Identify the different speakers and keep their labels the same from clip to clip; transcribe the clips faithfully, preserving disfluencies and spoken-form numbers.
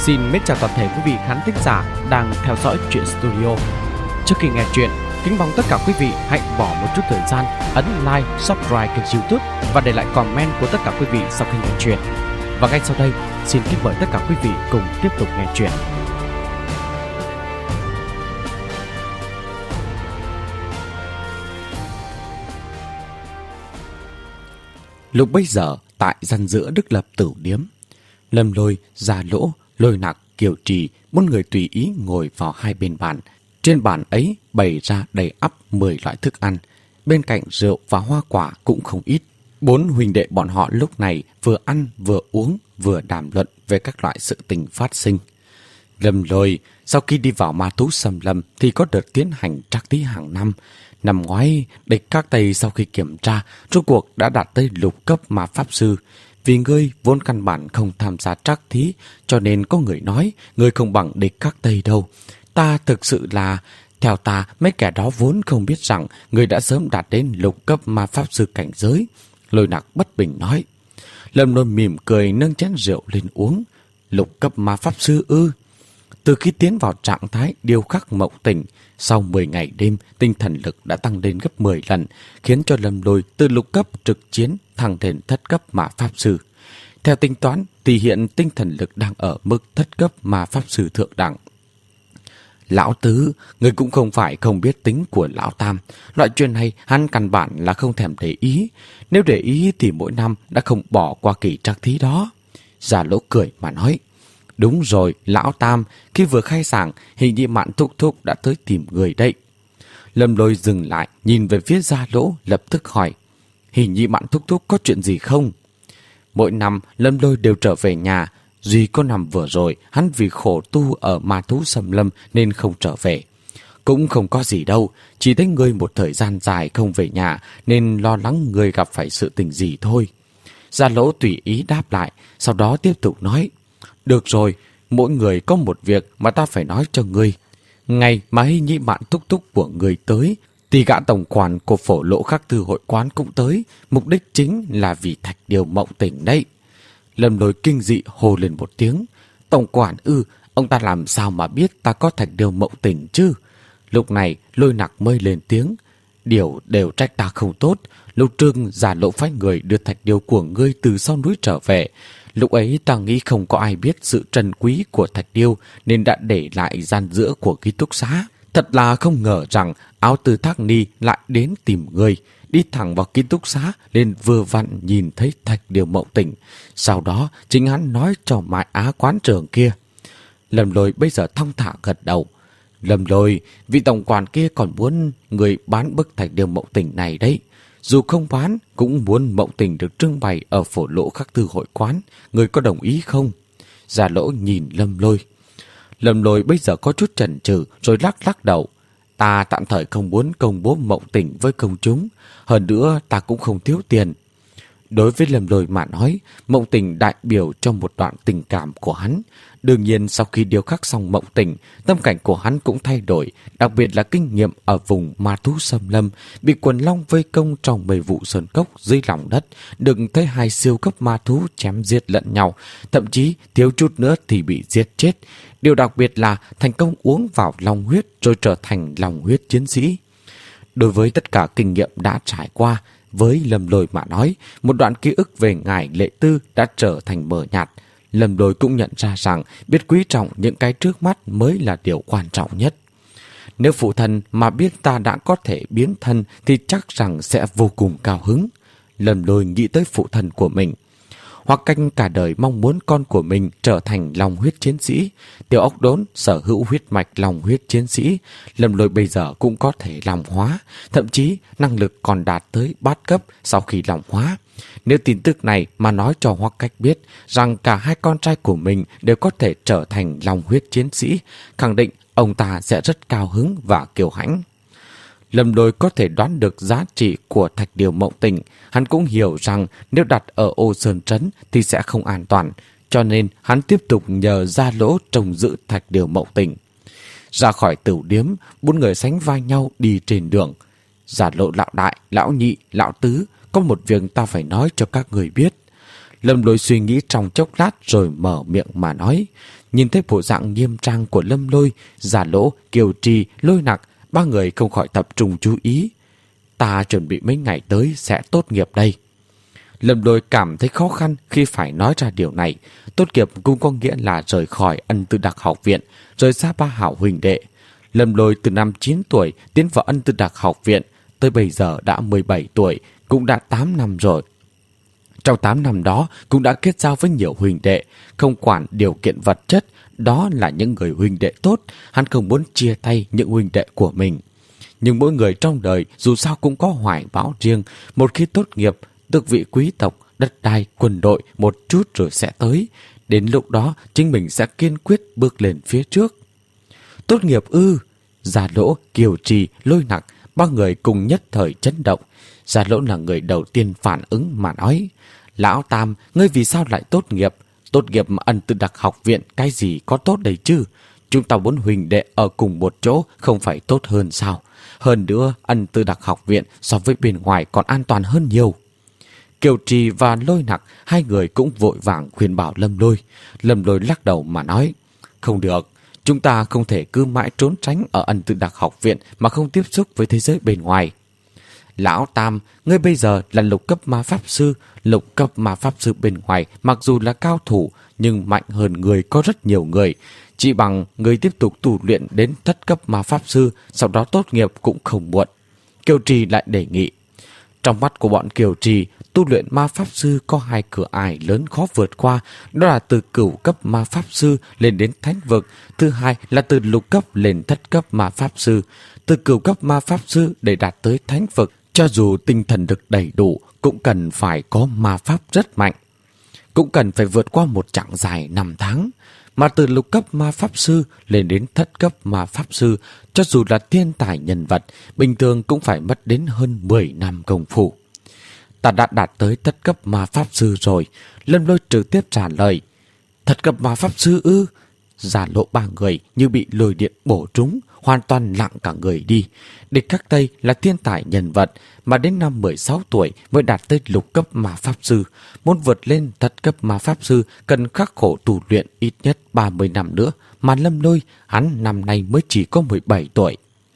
Speaker 1: Xin mến chào toàn thể quý vị khán thính giả đang theo dõi Truyện Studio. Trước khi nghe chuyện, kính mong tất cả quý vị hãy bỏ một chút thời gian ấn like, subscribe kênh YouTube và để lại comment của tất cả quý vị sau khi nghe chuyện. Và ngay sau đây, xin kính mời tất cả quý vị cùng tiếp tục nghe chuyện. Lúc bấy giờ, tại gian giữa Đức Lập Tửu Điếm, Lâm Lôi, Gia Lỗ, Lôi Nặc, Kiều Trì, bốn người tùy ý ngồi vào hai bên bàn. Trên bàn ấy bày ra đầy ắp mười loại thức ăn, bên cạnh rượu và hoa quả cũng không ít. Bốn huynh đệ bọn họ lúc này vừa ăn vừa uống vừa đàm luận về các loại sự tình phát sinh. Lâm Lôi sau khi đi vào ma thú xâm lâm thì có đợt tiến hành trắc thí hàng năm. Năm ngoái, địch các Tây sau khi kiểm tra, rốt cuộc đã đạt tới lục cấp ma pháp sư. Vì ngươi vốn căn bản không tham gia trắc thí, cho nên có người nói ngươi không bằng địch các Tây đâu. Ta thực sự là, theo ta, mấy kẻ đó vốn không biết rằng ngươi đã sớm đạt đến lục cấp ma pháp sư cảnh giới. Lôi Nặc bất bình nói. Lâm Lôi mỉm cười nâng chén rượu lên uống. Lục cấp ma pháp sư ư? Từ khi tiến vào trạng thái điêu khắc mộng tỉnh, sau mười ngày đêm, tinh thần lực đã tăng lên gấp mười lần, khiến cho Lâm Lôi từ lục cấp trực chiến thăng lên thất cấp ma pháp sư. Theo tính toán, thì hiện tinh thần lực đang ở mức thất cấp ma pháp sư thượng đẳng. Lão Tứ, người cũng không phải không biết tính của Lão Tam. Loại chuyện này hắn căn bản là không thèm để ý. Nếu để ý thì mỗi năm đã không bỏ qua kỳ trắc thí đó. Gia Lỗ cười mà nói. Đúng rồi, Lão Tam, khi vừa khai giảng, hình như Mạn Thúc Thúc đã tới tìm người đấy. Lâm Lôi dừng lại, nhìn về phía Gia Lỗ, lập tức hỏi. Hình như Mạn Thúc Thúc có chuyện gì không? Mỗi năm, Lâm Lôi đều trở về nhà. Duy có năm vừa rồi, hắn vì khổ tu ở ma thú xâm lâm nên không trở về. Cũng không có gì đâu, chỉ thấy ngươi một thời gian dài không về nhà nên lo lắng ngươi gặp phải sự tình gì thôi. Gia Lỗ tùy ý đáp lại, sau đó tiếp tục nói. Được rồi, mỗi người có một việc mà ta phải nói cho ngươi. Ngày mà Hy Nhĩ Mạn Thúc Thúc của ngươi tới, thì gã tổng quản của Phổ Lộ Khắc Thư hội quán cũng tới, mục đích chính là vì Thạch Điều Mộng Tỉnh đấy. Lâm Lôi kinh dị hô lên một tiếng. Tổng quản ư, ông ta làm sao mà biết ta có Thạch Điều Mộng Tỉnh chứ? Lúc này Lôi Nặc mới lên tiếng. Điều đều trách ta không tốt. Lúc trước Gia Lỗ phái người đưa Thạch Điều của ngươi từ sau núi trở về. Lúc ấy ta nghĩ không có ai biết sự trân quý của Thạch Điêu nên đã để lại gian giữa của ký túc xá. Thật là không ngờ rằng Áo Tư Thác Ni lại đến tìm ngươi. Đi thẳng vào ký túc xá nên vừa vặn nhìn thấy Thạch Điều Mộng Tỉnh. Sau đó chính hắn nói cho Mại Á quán trưởng kia. Lâm Lôi bây giờ thong thả gật đầu. Lâm Lôi, vị tổng quản kia còn muốn người bán bức Thạch Điều Mộng Tỉnh này đấy. Dù không bán, cũng muốn Mộng Tỉnh được trưng bày ở Phổ Lỗ Khắc Thư hội quán. Người có đồng ý không? Gia Lỗ nhìn Lâm Lôi. Lâm Lôi bây giờ có chút chần chừ rồi lắc lắc đầu. Ta tạm thời không muốn công bố Mộng Tỉnh với công chúng. Hơn nữa ta cũng không thiếu tiền. Đối với Lâm Lôi mà nói, Mộng Tỉnh đại biểu cho một đoạn tình cảm của hắn. Đương nhiên sau khi điêu khắc xong Mộng Tỉnh, tâm cảnh của hắn cũng thay đổi, đặc biệt là kinh nghiệm ở vùng ma thú xâm lâm, bị quần long vây công trong mười vụ sơn cốc dưới lòng đất, được thấy hai siêu cấp ma thú chém giết lẫn nhau, thậm chí thiếu chút nữa thì bị giết chết. Điều đặc biệt là thành công uống vào long huyết rồi trở thành long huyết chiến sĩ. Đối với tất cả kinh nghiệm đã trải qua, với Lâm Lôi mà nói, một đoạn ký ức về ngài Lệ Tư đã trở thành mờ nhạt. Lâm Lôi cũng nhận ra rằng biết quý trọng những cái trước mắt mới là điều quan trọng nhất. Nếu phụ thân mà biết ta đã có thể biến thân thì chắc rằng sẽ vô cùng cao hứng. Lâm Lôi nghĩ tới phụ thân của mình. Hoặc Canh cả đời mong muốn con của mình trở thành long huyết chiến sĩ. Tiểu Ốc Đốn sở hữu huyết mạch long huyết chiến sĩ. Lâm Lôi bây giờ cũng có thể long hóa, thậm chí năng lực còn đạt tới bát cấp sau khi long hóa. Nếu tin tức này mà nói cho Hoắc Cách biết rằng cả hai con trai của mình đều có thể trở thành long huyết chiến sĩ, khẳng định ông ta sẽ rất cao hứng và kiêu hãnh. Lâm Lôi có thể đoán được giá trị của Thạch Điều Mộng Tỉnh. Hắn cũng hiểu rằng nếu đặt ở Ô Sơn Trấn thì sẽ không an toàn, cho nên hắn tiếp tục nhờ Gia Lỗ trông giữ Thạch Điều Mộng Tỉnh. Ra khỏi tửu điếm, bốn người sánh vai nhau đi trên đường. Gia Lỗ lão đại, lão nhị, lão tứ, có một việc ta phải nói cho các người biết. Lâm Lôi suy nghĩ trong chốc lát rồi mở miệng mà nói. Nhìn thấy bộ dạng nghiêm trang của Lâm Lôi, Giả Lỗ, Kiều Trì, Lôi Nặc, ba người không khỏi tập trung chú ý. Ta chuẩn bị mấy ngày tới sẽ tốt nghiệp đây. Lâm Lôi cảm thấy khó khăn khi phải nói ra điều này. Tốt nghiệp cũng có nghĩa là rời khỏi Ân Tư Đặc học viện, rời xa ba hảo huynh đệ. Lâm Lôi từ năm chín tuổi tiến vào Ân Tư Đặc học viện, tới bây giờ đã mười bảy tuổi, cũng đã tám năm rồi. Trong tám năm đó cũng đã kết giao với nhiều huynh đệ, không quản điều kiện vật chất, đó là những người huynh đệ tốt, hắn không muốn chia tay những huynh đệ của mình. Nhưng mỗi người trong đời dù sao cũng có hoài bão riêng, một khi tốt nghiệp, tước vị quý tộc, đất đai, quân đội một chút rồi sẽ tới. Đến lúc đó chính mình sẽ kiên quyết bước lên phía trước. Tốt nghiệp ư? Giả Lỗ, Kiều Trì, Lôi Nặc, ba người cùng nhất thời chấn động. Giả Lỗ là người đầu tiên phản ứng mà nói: Lão Tam, ngươi vì sao lại tốt nghiệp? Tốt nghiệp mà Ân Tư Đặc học viện cái gì có tốt đây chứ? Chúng ta muốn huynh đệ ở cùng một chỗ không phải tốt hơn sao? Hơn nữa, Ân Tư Đặc học viện so với bên ngoài còn an toàn hơn nhiều. Kiều Trì và Lôi Nặc, hai người cũng vội vàng khuyên bảo Lâm Lôi. Lâm Lôi lắc đầu mà nói: Không được, chúng ta không thể cứ mãi trốn tránh ở Ân Tư Đặc học viện mà không tiếp xúc với thế giới bên ngoài. Lão Tam, ngươi bây giờ là lục cấp ma pháp sư. Lục cấp ma pháp sư bên ngoài mặc dù là cao thủ, nhưng mạnh hơn người có rất nhiều người. Chỉ bằng người tiếp tục tu luyện đến thất cấp ma pháp sư, sau đó tốt nghiệp cũng không muộn. Kiều Trì lại đề nghị. Trong mắt của bọn Kiều Trì, tu luyện ma pháp sư có hai cửa ải lớn khó vượt qua, đó là từ cửu cấp ma pháp sư lên đến thánh vực, thứ hai là từ lục cấp lên thất cấp ma pháp sư. Từ cửu cấp ma pháp sư để đạt tới thánh vực, cho dù tinh thần lực đầy đủ, cũng cần phải có ma pháp rất mạnh. Cũng cần phải vượt qua một chặng dài năm tháng. Mà từ lục cấp ma pháp sư lên đến thất cấp ma pháp sư, cho dù là thiên tài nhân vật, bình thường cũng phải mất đến hơn mười năm công phu. Ta đã đạt tới thất cấp ma pháp sư rồi. Lâm Lôi trực tiếp trả lời. Thất cấp ma pháp sư ư? Giả Lộ ba người như bị lôi điện bổ trúng, hoàn toàn lặng cả người đi. Địch Các Tây là thiên tài nhân vật, mà đến năm mười sáu tuổi mới đạt tới lục cấp ma pháp sư. Muốn vượt lên thất cấp ma pháp sư cần khắc khổ tu luyện ít nhất ba mươi năm nữa, mà Lâm Lôi hắn năm nay mới chỉ có mười bảy tuổi.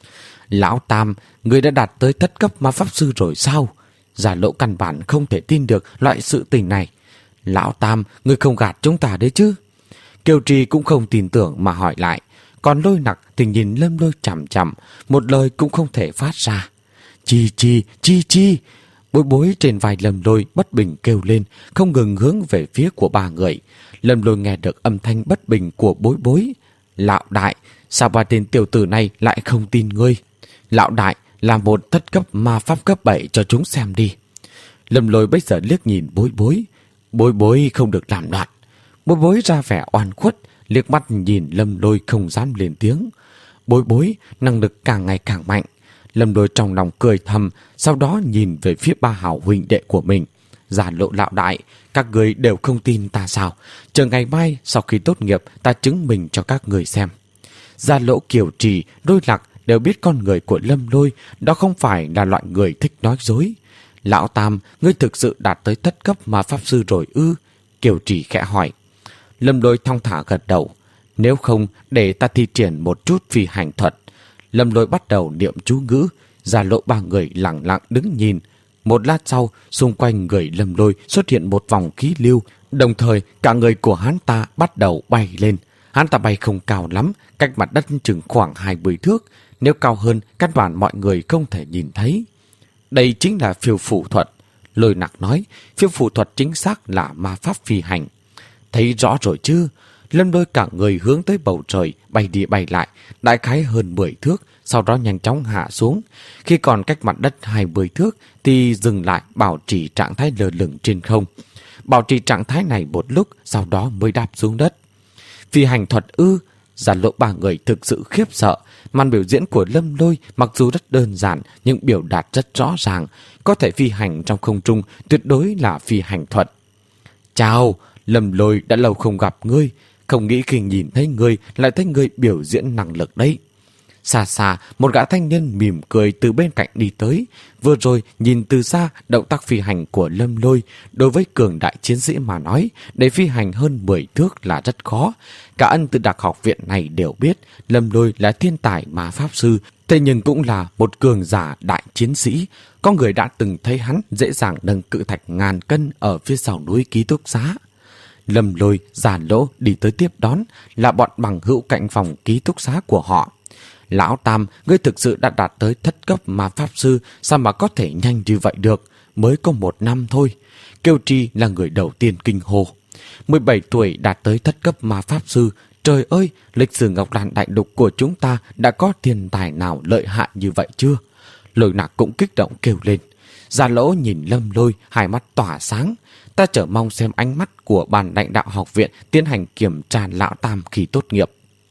Speaker 1: Lão Tam, người đã đạt tới thất cấp ma pháp sư rồi sao? Giả Lộ căn bản không thể tin được loại sự tình này. Lão Tam, người không gạt chúng ta đấy chứ? Kiều Trì cũng không tin tưởng mà hỏi lại. Còn Lôi Nặc thì nhìn Lâm Lôi chằm chằm, một lời cũng không thể phát ra. Chi chi, chi chi. Bối Bối trên vai Lâm Lôi bất bình kêu lên, không ngừng hướng về phía của ba người. Lâm Lôi nghe được âm thanh bất bình của Bối Bối. Lão đại, sao ba tên tiểu tử này lại không tin ngươi? Lão đại, làm một thất cấp ma pháp cấp bảy cho chúng xem đi. Lâm Lôi bây giờ liếc nhìn Bối Bối. Bối Bối không được làm loạn. Bối Bối ra vẻ oan khuất, liếc mắt nhìn Lâm Lôi không dám lên tiếng. Bối Bối năng lực càng ngày càng mạnh. Lâm Lôi trong lòng cười thầm, sau đó nhìn về phía ba hảo huynh đệ của mình. Giả Lộ lão đại, các người đều không tin ta sao? Chờ ngày mai sau khi tốt nghiệp ta chứng minh cho các người xem. Giả Lộ, Kiều Trì, Lôi Nặc đều biết con người của Lâm Lôi, đó không phải là loại người thích nói dối. Lão Tam, ngươi thực sự đạt tới thất cấp ma pháp sư rồi ư? Kiều Trì khẽ hỏi. Lâm Lôi thong thả gật đầu. Nếu không, để ta thi triển một chút phi hành thuật. Lâm Lôi bắt đầu niệm chú ngữ. Giả Lộ ba người lặng lặng đứng nhìn. Một lát sau, xung quanh người Lâm Lôi xuất hiện một vòng khí lưu. Đồng thời, cả người của hắn ta bắt đầu bay lên. Hắn ta bay không cao lắm, cách mặt đất chừng khoảng hai mươi thước. Nếu cao hơn, căn bản mọi người không thể nhìn thấy. Đây chính là phiêu phù thuật. Lôi Nặc nói, phiêu phù thuật chính xác là ma pháp phi hành. Thấy rõ rồi chứ? Lâm Lôi cả người hướng tới bầu trời, bay đi bay lại, đại khái hơn mười thước, sau đó nhanh chóng hạ xuống. Khi còn cách mặt đất hai mươi thước thì dừng lại, bảo trì trạng thái lơ lửng trên không. Bảo trì trạng thái này một lúc, sau đó mới đáp xuống đất. Phi hành thuật ư? Giả Lộ ba người thực sự khiếp sợ. Màn biểu diễn của Lâm Lôi mặc dù rất đơn giản nhưng biểu đạt rất rõ ràng. Có thể phi hành trong không trung, tuyệt đối là phi hành thuật. Chào, Lâm Lôi, đã lâu không gặp ngươi. Không nghĩ khi nhìn thấy ngươi lại thấy ngươi biểu diễn năng lực đấy. Xa xa, một gã thanh niên mỉm cười từ bên cạnh đi tới. Vừa rồi, nhìn từ xa, động tác phi hành của Lâm Lôi đối với cường đại chiến sĩ mà nói, để phi hành hơn mười thước là rất khó. Cả Ân Tư Đặc học viện này đều biết Lâm Lôi là thiên tài ma pháp sư, thế nhưng cũng là một cường giả đại chiến sĩ. Có người đã từng thấy hắn dễ dàng nâng cự thạch ngàn cân ở phía sau núi ký túc xá. Lâm Lôi, Già Lỗ đi tới tiếp đón, là bọn bằng hữu cạnh phòng ký túc xá của họ. Lão Tam, ngươi thực sự đã đạt tới thất cấp ma pháp sư, sao mà có thể nhanh như vậy được, mới có một năm thôi. Kiều Trì là người đầu tiên kinh hô. mười bảy tuổi đạt tới thất cấp ma pháp sư, trời ơi, lịch sử Ngọc Lan Đại Lục của chúng ta đã có thiên tài nào lợi hại như vậy chưa? Lôi Nạc cũng kích động kêu lên. Già Lỗ nhìn Lâm Lôi, hai mắt tỏa sáng. Ta chờ mong xem ánh mắt của ban lãnh đạo học viện tiến hành kiểm tra Lão Tam khi tốt nghiệp.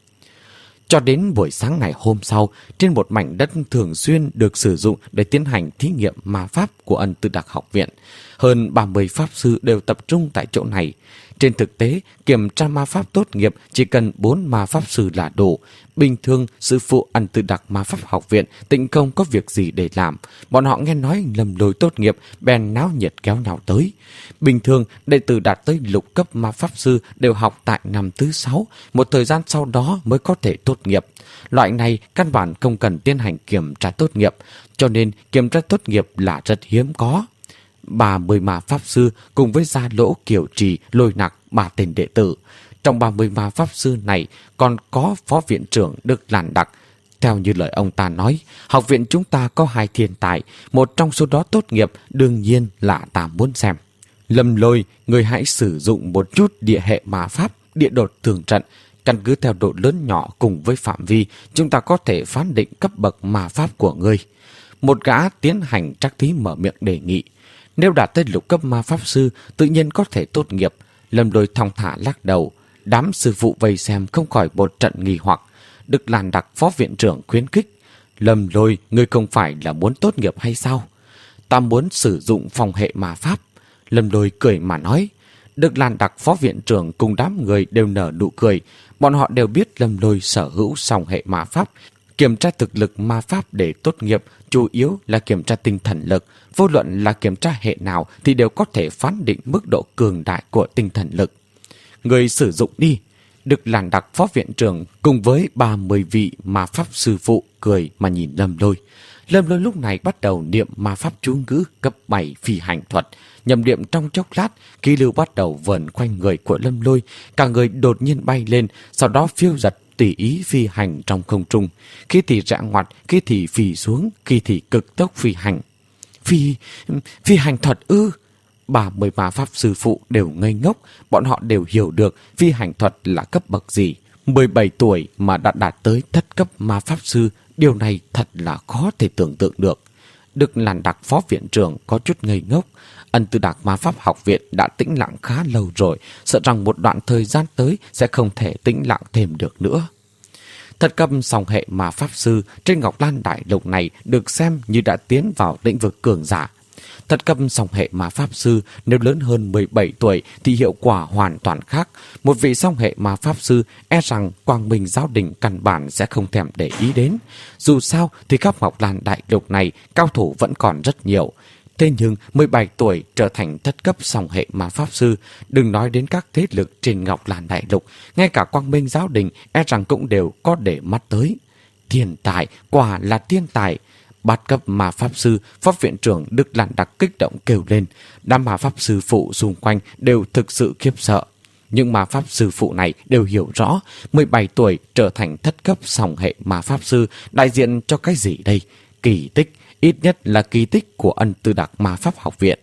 Speaker 1: Cho đến buổi sáng ngày hôm sau, trên một mảnh đất thường xuyên được sử dụng để tiến hành thí nghiệm ma pháp của Ân Tư Đặc học viện, hơn ba mươi pháp sư đều tập trung tại chỗ này. Trên thực tế, kiểm tra ma pháp tốt nghiệp chỉ cần bốn ma pháp sư là đủ. Bình thường, sư phụ Ân Tư Đặc ma pháp học viện tịnh không có việc gì để làm. Bọn họ nghe nói Lâm Lôi tốt nghiệp, bèn náo nhiệt kéo nhau tới. Bình thường, đệ tử đạt tới lục cấp ma pháp sư đều học tại năm thứ sáu, một thời gian sau đó mới có thể tốt nghiệp. Loại này căn bản không cần tiến hành kiểm tra tốt nghiệp, cho nên kiểm tra tốt nghiệp là rất hiếm có. ba mươi ma pháp sư cùng với Gia Lỗ, Kiều Trì, Lôi Nặc, ba tên đệ tử. Trong ba mươi ma pháp sư này còn có phó viện trưởng Đức Lan Đặc. Theo như lời ông ta nói, học viện chúng ta có hai thiên tài, một trong số đó tốt nghiệp, đương nhiên là ta muốn xem. Lâm Lôi, người hãy sử dụng một chút địa hệ ma pháp, địa đột tường trận. Căn cứ theo độ lớn nhỏ cùng với phạm vi, chúng ta có thể phán định cấp bậc ma pháp của ngươi. Một gã tiến hành trắc thí mở miệng đề nghị. Nếu đạt tới lục cấp ma pháp sư, tự nhiên có thể tốt nghiệp. Lâm Lôi thong thả lắc đầu. Đám sư phụ vây xem không khỏi một trận nghi hoặc. Đức Lan Đặc phó viện trưởng khuyến khích. Lâm Lôi, ngươi không phải là muốn tốt nghiệp hay sao? Ta muốn sử dụng phòng hệ ma pháp. Lâm Lôi cười mà nói. Đức Lan Đặc phó viện trưởng cùng đám người đều nở nụ cười. Bọn họ đều biết Lâm Lôi sở hữu song hệ ma pháp. Kiểm tra thực lực ma pháp để tốt nghiệp chủ yếu là kiểm tra tinh thần lực. Vô luận là kiểm tra hệ nào thì đều có thể phán định mức độ cường đại của tinh thần lực. Người sử dụng đi. Đức Lan Đặc phó viện trưởng cùng với ba mươi vị ma pháp sư phụ cười mà nhìn Lâm Lôi. Lâm Lôi lúc này bắt đầu niệm ma pháp chú ngữ cấp bảy phi hành thuật. Nhầm niệm trong chốc lát, khí lưu bắt đầu vờn quanh người của Lâm Lôi. Cả người đột nhiên bay lên, sau đó phiêu giật tùy ý phi hành trong không trung. Khi thì rẽ ngoặt, khi thì phi xuống, khi thì cực tốc phi hành. Phi... phi hành thuật ư? Ba mươi ma pháp sư phụ đều ngây ngốc, bọn họ đều hiểu được phi hành thuật là cấp bậc gì. mười bảy tuổi mà đã đạt tới thất cấp ma pháp sư, điều này thật là khó thể tưởng tượng được. Đức Lan Đặc phó viện trưởng có chút ngây ngốc. Ân Tư Đặc ma pháp học viện đã tĩnh lặng khá lâu rồi, sợ rằng một đoạn thời gian tới sẽ không thể tĩnh lặng thêm được nữa. Thất cấp song hệ ma pháp sư trên Ngọc Lan Đại Lục này được xem như đã tiến vào lĩnh vực cường giả. Thất cấp song hệ ma pháp sư nếu lớn hơn mười bảy tuổi thì hiệu quả hoàn toàn khác. Một vị song hệ ma pháp sư e rằng Quang Minh Giáo Đình căn bản sẽ không thèm để ý đến. Dù sao thì khắp Ngọc Lan Đại Lục này cao thủ vẫn còn rất nhiều. Thế nhưng mười bảy tuổi trở thành thất cấp song hệ ma pháp sư, đừng nói đến các thế lực trên Ngọc Lan Đại Lục, ngay cả Quang Minh Giáo Đình e rằng cũng đều có để mắt tới. Thiên tài, quả là thiên tài. Bát cấp ma pháp sư, phó viện trưởng Đức Lan Đặc kích động kêu lên. Đám ma pháp sư phụ xung quanh đều thực sự khiếp sợ. Nhưng ma pháp sư phụ này đều hiểu rõ mười bảy tuổi trở thành thất cấp song hệ ma pháp sư đại diện cho cái gì đây? Kỳ tích, ít nhất là kỳ tích của Ân Tư Đặc ma pháp học viện.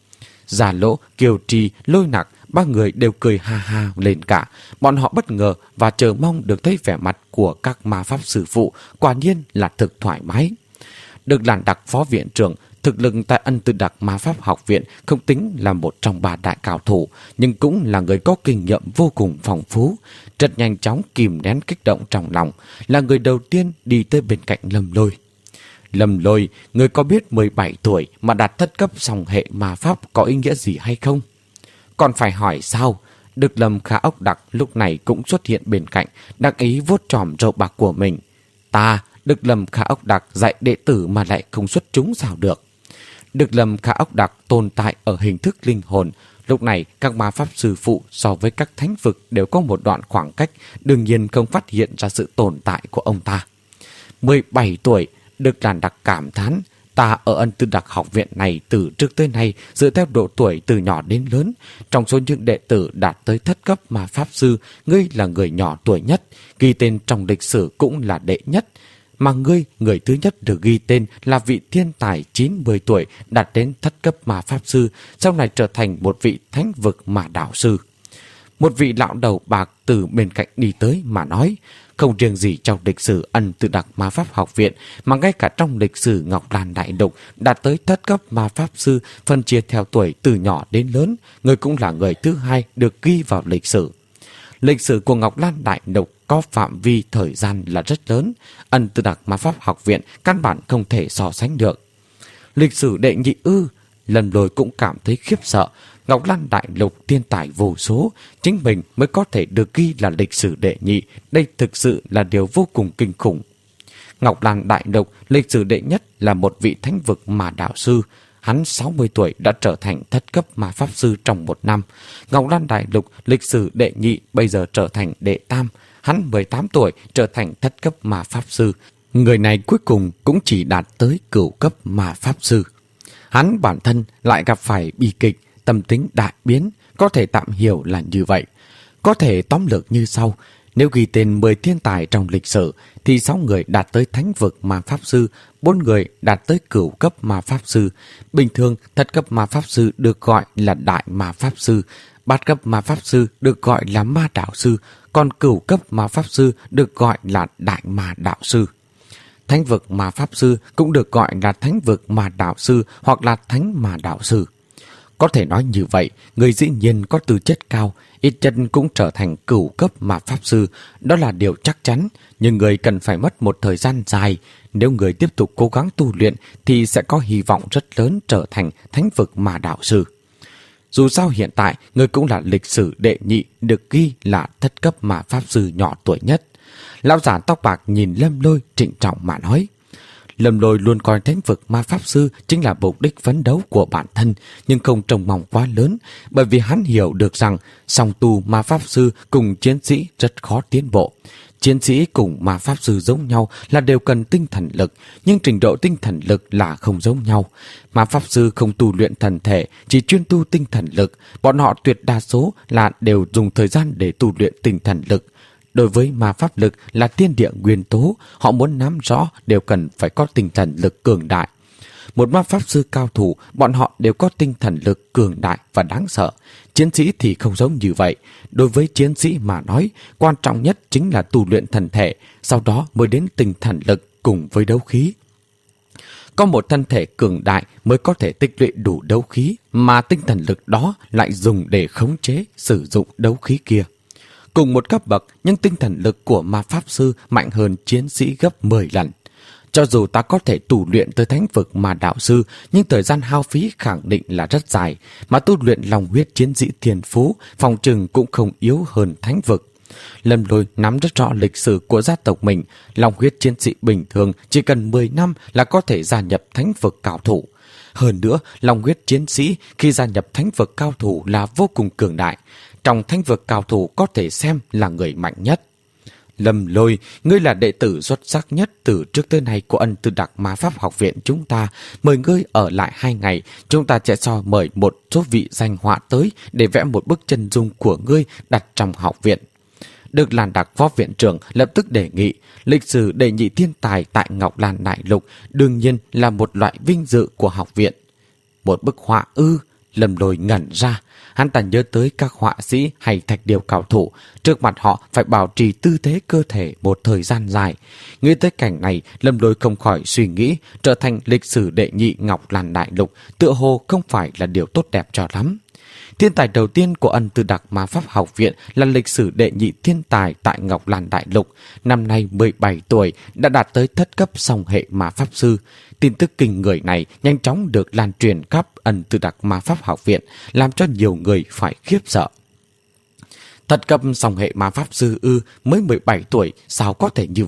Speaker 1: Già Lỗ, Kiều Trì, Lôi Nặc, ba người đều cười ha ha lên cả. Bọn họ bất ngờ và chờ mong được thấy vẻ mặt của các ma pháp sư phụ, quả nhiên là thực thoải mái. Được Lan Đặc phó viện trưởng, thực lực tại Ân Tư Đặc ma pháp học viện không tính là một trong ba đại cao thủ, nhưng cũng là người có kinh nghiệm vô cùng phong phú. Rất nhanh chóng kìm nén kích động trong lòng, là người đầu tiên đi tới bên cạnh Lâm Lôi. Lâm Lôi, người có biết mười bảy tuổi mà đạt thất cấp song hệ ma pháp có ý nghĩa gì hay không? Còn phải hỏi sao? Đức Lâm Khá Ốc Đặc lúc này cũng xuất hiện bên cạnh, đắc ý vuốt tròm râu bạc của mình. Ta, Đức Lâm Khả Ốc Đặc dạy đệ tử mà lại không xuất chúng sao được. Đức Lâm Khả Ốc Đặc tồn tại ở hình thức linh hồn. Lúc này các ma pháp sư phụ so với các thánh vực đều có một đoạn khoảng cách, đương nhiên không phát hiện ra sự tồn tại của ông ta. mười bảy tuổi, Đức Lan Đặc cảm thán: ta ở Ân Tư Đặc học viện này từ trước tới nay dựa theo độ tuổi từ nhỏ đến lớn. Trong số những đệ tử đạt tới thất cấp ma pháp sư, ngươi là người nhỏ tuổi nhất, ghi tên trong lịch sử cũng là đệ nhất. Mà ngươi, người thứ nhất được ghi tên là vị thiên tài chín mươi tuổi đạt đến thất cấp ma pháp sư, sau này trở thành một vị thánh vực ma đạo sư. Một vị lão đầu bạc từ bên cạnh đi tới mà nói: không riêng gì trong lịch sử Ân Tư Đặc ma pháp học viện, mà ngay cả trong lịch sử Ngọc Lan Đại Lục đạt tới thất cấp ma pháp sư phân chia theo tuổi từ nhỏ đến lớn, người cũng là người thứ hai được ghi vào lịch sử. Lịch sử của Ngọc Lan Đại Lục có phạm vi thời gian là rất lớn, Ân Tư Đặc ma pháp học viện căn bản không thể so sánh được. Lịch sử đệ nhị ư? Lần Lôi cũng cảm thấy khiếp sợ. Ngọc Lan Đại Lục thiên tài vô số, chính mình mới có thể được ghi là lịch sử đệ nhị, đây thực sự là điều vô cùng kinh khủng. Ngọc Lan Đại Lục lịch sử đệ nhất là một vị thánh vực ma đạo sư. Hắn sáu mươi tuổi đã trở thành thất cấp ma pháp sư trong một năm. Ngọc Lan Đại Lục lịch sử đệ nhị bây giờ trở thành đệ tam. Hắn mười tám tuổi trở thành thất cấp ma pháp sư. Người này cuối cùng cũng chỉ đạt tới cửu cấp ma pháp sư. Hắn bản thân lại gặp phải bi kịch, tâm tính đại biến, có thể tạm hiểu là như vậy. Có thể tóm lược như sau: nếu ghi tên mười thiên tài trong lịch sử thì sáu người đạt tới thánh vực ma pháp sư, bốn người đạt tới cửu cấp ma pháp sư. Bình thường thất cấp ma pháp sư được gọi là đại ma pháp sư, bát cấp ma pháp sư được gọi là ma đạo sư, còn cửu cấp ma pháp sư được gọi là đại ma đạo sư. Thánh vực ma pháp sư cũng được gọi là thánh vực ma đạo sư hoặc là thánh ma đạo sư. Có thể nói như vậy, người dĩ nhiên có tư chất cao, ít chân cũng trở thành cửu cấp ma pháp sư, đó là điều chắc chắn, nhưng người cần phải mất một thời gian dài. Nếu người tiếp tục cố gắng tu luyện thì sẽ có hy vọng rất lớn trở thành thánh vực ma đạo sư. Dù sao hiện tại, người cũng là lịch sử đệ nhị được ghi là thất cấp ma pháp sư nhỏ tuổi nhất. Lão giả tóc bạc nhìn Lâm Lôi trịnh trọng mà nói. Lâm Lôi luôn coi thánh vực ma pháp sư chính là mục đích phấn đấu của bản thân, nhưng không trông mong quá lớn, bởi vì hắn hiểu được rằng song tu ma pháp sư cùng chiến sĩ rất khó tiến bộ. Chiến sĩ cùng ma pháp sư giống nhau là đều cần tinh thần lực, nhưng trình độ tinh thần lực là không giống nhau. Ma pháp sư không tu luyện thần thể, chỉ chuyên tu tinh thần lực, bọn họ tuyệt đa số là đều dùng thời gian để tu luyện tinh thần lực. Đối với ma pháp lực là thiên địa nguyên tố, họ muốn nắm rõ đều cần phải có tinh thần lực cường đại. Một ma pháp sư cao thủ, bọn họ đều có tinh thần lực cường đại và đáng sợ. Chiến sĩ thì không giống như vậy. Đối với chiến sĩ mà nói, quan trọng nhất chính là tu luyện thần thể, sau đó mới đến tinh thần lực cùng với đấu khí. Có một thân thể cường đại mới có thể tích lũy đủ đấu khí, mà tinh thần lực đó lại dùng để khống chế, sử dụng đấu khí kia. Cùng một cấp bậc, nhưng tinh thần lực của ma pháp sư mạnh hơn chiến sĩ gấp mười lần. Cho dù ta có thể tu luyện tới thánh vực ma đạo sư, nhưng thời gian hao phí khẳng định là rất dài, mà tu luyện lòng huyết chiến sĩ thiên phú, phòng trừng cũng không yếu hơn thánh vực. Lâm Lôi nắm rất rõ lịch sử của gia tộc mình, lòng huyết chiến sĩ bình thường chỉ cần mười năm là có thể gia nhập thánh vực cao thủ. Hơn nữa, lòng huyết chiến sĩ khi gia nhập thánh vực cao thủ là vô cùng cường đại. Trong thánh vực cao thủ có thể xem là người mạnh nhất. Lâm Lôi, ngươi là đệ tử xuất sắc nhất từ trước tới nay của Ân Tư Đặc ma pháp học viện chúng ta. Mời ngươi ở lại hai ngày, chúng ta sẽ cho mời một số vị danh họa tới để vẽ một bức chân dung của ngươi đặt trong học viện. Được Lan Đặc phó viện trưởng lập tức đề nghị, lịch sử đệ nhị thiên tài tại Ngọc Lan Đại Lục đương nhiên là một loại vinh dự của học viện. Một bức họa ư? Lâm Lôi ngẩn ra. Hắn ta nhớ tới các họa sĩ hay thạch điêu cao thủ, trước mặt họ phải bảo trì tư thế cơ thể một thời gian dài. Nghĩ tới cảnh này, Lâm Lôi không khỏi suy nghĩ, trở thành lịch sử đệ nhị Ngọc Lan Đại Lục tựa hồ không phải là điều tốt đẹp cho lắm. Thiên tài đầu tiên của Ân Tư Đặc ma pháp học viện là lịch sử đệ nhị thiên tài tại Ngọc Lan Đại Lục, năm nay mười bảy tuổi, đã đạt tới thất cấp song hệ ma pháp sư. Tin tức kinh người này nhanh chóng được lan truyền khắp Ân Tư Đặc ma pháp học viện, làm cho nhiều người phải khiếp sợ. Thất cấp song hệ ma pháp sư ư? Mới mười bảy tuổi, sao có thể như vậy?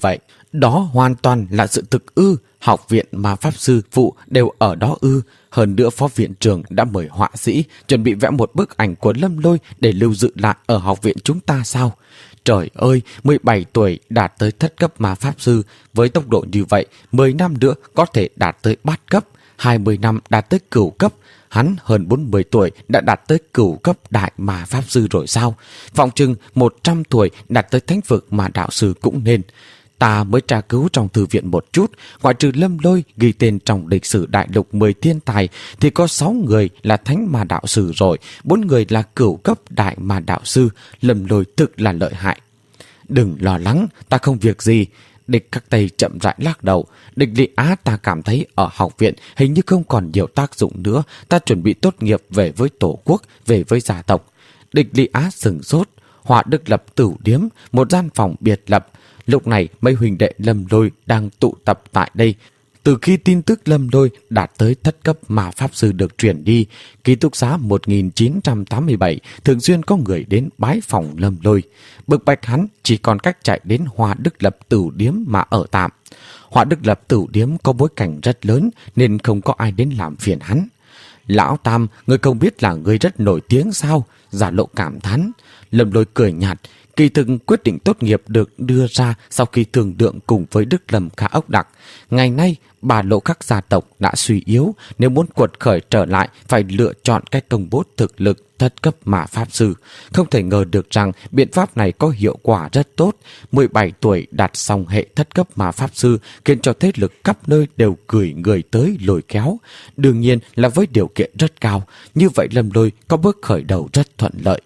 Speaker 1: Đó hoàn toàn là sự thực ư? Học viện mà pháp sư phụ đều ở đó ư? Hơn nữa phó viện trưởng đã mời họa sĩ chuẩn bị vẽ một bức ảnh của Lâm Lôi để lưu giữ lại ở học viện chúng ta sao? Trời ơi, mười bảy tuổi đạt tới thất cấp ma pháp sư, với tốc độ như vậy, mười năm nữa có thể đạt tới bát cấp, hai mươi năm đạt tới cửu cấp. Hắn hơn bốn mươi tuổi đã đạt tới cửu cấp đại ma pháp sư rồi sao? Vọng chừng một trăm tuổi đạt tới thánh vực mà đạo sư cũng nên. Ta mới tra cứu trong thư viện một chút, ngoại trừ Lâm Lôi ghi tên trong lịch sử đại lục mười thiên tài thì có sáu người là thánh ma đạo sư rồi, bốn người là cửu cấp đại ma đạo sư. Lâm Lôi thực là lợi hại. Đừng lo lắng, ta không việc gì. Địch Các Tây chậm rãi lắc đầu. Địch Lị Á ta cảm thấy ở học viện hình như không còn nhiều tác dụng nữa. Ta chuẩn bị tốt nghiệp về với tổ quốc, về với gia tộc. Địch Lị Á sừng sốt. Họa Đức Lập Tửu Điếm, một gian phòng biệt lập. Lúc này mấy huynh đệ Lâm Lôi đang tụ tập tại đây. Từ khi tin tức Lâm Lôi đạt tới thất cấp ma pháp sư được truyền đi, ký túc xá một nghìn chín trăm tám mươi bảy thường xuyên có người đến bái phòng Lâm Lôi. Bực bạch hắn chỉ còn cách chạy đến Hoa Đức Lập Tửu Điếm mà ở tạm. Hoa Đức Lập Tửu Điếm có bối cảnh rất lớn nên không có ai đến làm phiền hắn. Lão Tam, ngươi không biết là ngươi rất nổi tiếng sao? Giả Lộ cảm thán. Lâm Lôi cười nhạt. Kỳ thực quyết định tốt nghiệp được đưa ra sau khi thương lượng cùng với Đức Lâm Khả Ốc Đặc. Ngày nay, bà Lộ các gia tộc đã suy yếu, nếu muốn quật khởi trở lại phải lựa chọn cách công bố thực lực thất cấp ma pháp sư. Không thể ngờ được rằng biện pháp này có hiệu quả rất tốt. mười bảy tuổi đạt xong hệ thất cấp ma pháp sư khiến cho thế lực khắp nơi đều gửi người tới lôi kéo. Đương nhiên là với điều kiện rất cao, như vậy Lâm Lôi có bước khởi đầu rất thuận lợi.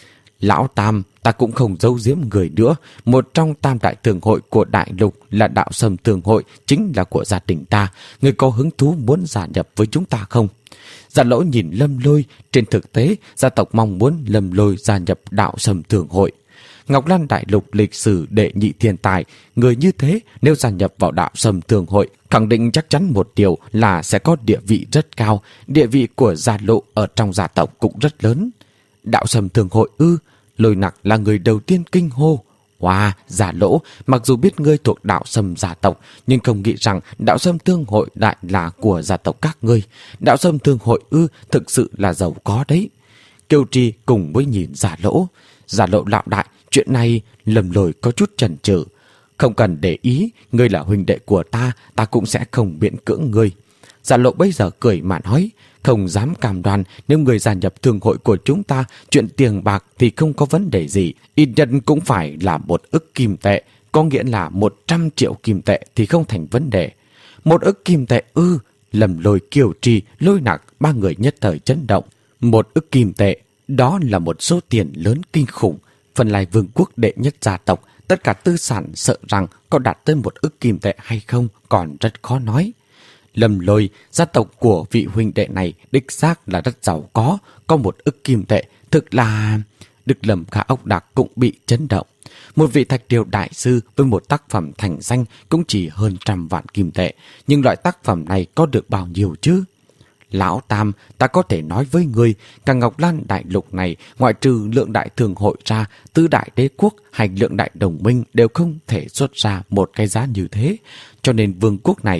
Speaker 1: Lão Tam, ta cũng không giấu giếm người nữa. Một trong tam đại thường hội của đại lục là đạo sâm thường hội, chính là của gia đình ta. Người có hứng thú muốn gia nhập với chúng ta không? Giả Lỗ nhìn Lâm Lôi. Trên thực tế, gia tộc mong muốn Lâm Lôi gia nhập đạo sâm thường hội. Ngọc Lan đại lục lịch sử đệ nhị thiên tài, người như thế nếu gia nhập vào đạo sâm thường hội, khẳng định chắc chắn một điều là sẽ có địa vị rất cao. Địa vị của Giả Lộ ở trong gia tộc cũng rất lớn. Đạo sâm thường hội ư? Lôi Nặc là người đầu tiên kinh hô. Wow, Giả Lỗ, mặc dù biết ngươi thuộc đạo sâm gia tộc, nhưng không nghĩ rằng đạo sâm thương hội lại là của gia tộc các ngươi. Đạo sâm thương hội ư, thực sự là giàu có đấy. Kiều Trì cùng với nhìn Giả Lỗ. Giả Lộ lão đại, chuyện này Lâm Lôi có chút chần chừ. Không cần để ý, ngươi là huynh đệ của ta, ta cũng sẽ không miễn cưỡng ngươi. Giả Lộ bây giờ cười mà nói, không dám cam đoan nếu người gia nhập thương hội của chúng ta, chuyện tiền bạc thì không có vấn đề gì. Ít nhất cũng phải là một ức kim tệ, có nghĩa là một trăm triệu kim tệ thì không thành vấn đề. Một ức kim tệ ư? Lâm Lôi, Kiều Trì, Lôi Nặc, ba người nhất thời chấn động. Một ức kim tệ, đó là một số tiền lớn kinh khủng. Phần Lai Vương quốc đệ nhất gia tộc, tất cả tư sản sợ rằng có đạt tới một ức kim tệ hay không còn rất khó nói. Lâm Lôi, gia tộc của vị huynh đệ này đích xác là rất giàu có, có một ức kim tệ, thực là... Đức Lâm Khả Ốc Đặc cũng bị chấn động. Một vị thạch điêu đại sư với một tác phẩm thành danh cũng chỉ hơn trăm vạn kim tệ, nhưng loại tác phẩm này có được bao nhiêu chứ? Lão Tam, ta có thể nói với ngươi, cả Ngọc Lan đại lục này, ngoại trừ Lượng Đại Thường hội ra, Tứ Đại Đế Quốc hay Lượng Đại Đồng Minh đều không thể xuất ra một cái giá như thế. Cho nên vương quốc này...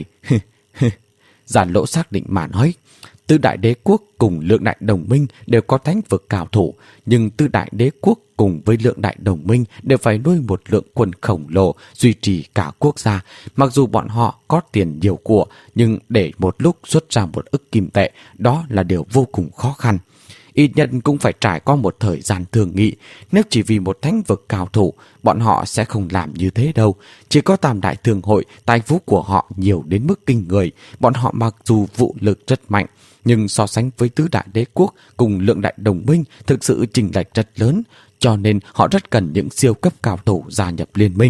Speaker 1: Giả Lỗ xác định mà nói, Tứ Đại Đế Quốc cùng Lượng Đại Đồng Minh đều có thánh vực cao thủ, nhưng Tứ Đại Đế Quốc cùng với Lượng Đại Đồng Minh đều phải nuôi một lượng quân khổng lồ duy trì cả quốc gia. Mặc dù bọn họ có tiền nhiều của, nhưng để một lúc xuất ra một ức kim tệ, đó là điều vô cùng khó khăn. Ít nhất cũng phải trải qua một thời gian thương nghị. Nếu chỉ vì một thánh vực cao thủ, bọn họ sẽ không làm như thế đâu. Chỉ có Tam Đại Thường hội, tài phú của họ nhiều đến mức kinh người. Bọn họ mặc dù vũ lực rất mạnh, nhưng so sánh với Tứ Đại Đế Quốc cùng Lượng Đại Đồng Minh thực sự chênh lệch rất lớn, cho nên họ rất cần những siêu cấp cao thủ gia nhập liên minh.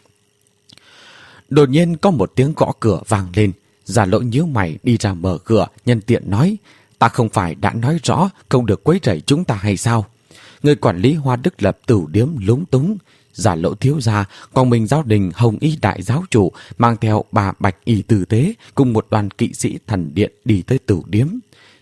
Speaker 1: Đột nhiên có một tiếng gõ cửa vang lên. Giả Lỗ nhíu mày đi ra mở cửa, nhân tiện nói, ta không phải đã nói rõ không được quấy rầy chúng ta hay sao? Người quản lý Hoa Đức Lập Tửu Điếm lúng túng. Giả Lỗ thiếu gia, còn mình giáo đình Hồng Y đại giáo chủ mang theo bà Bạch Y tử tế cùng một đoàn kỵ sĩ thần điện đi tới Tửu Điếm.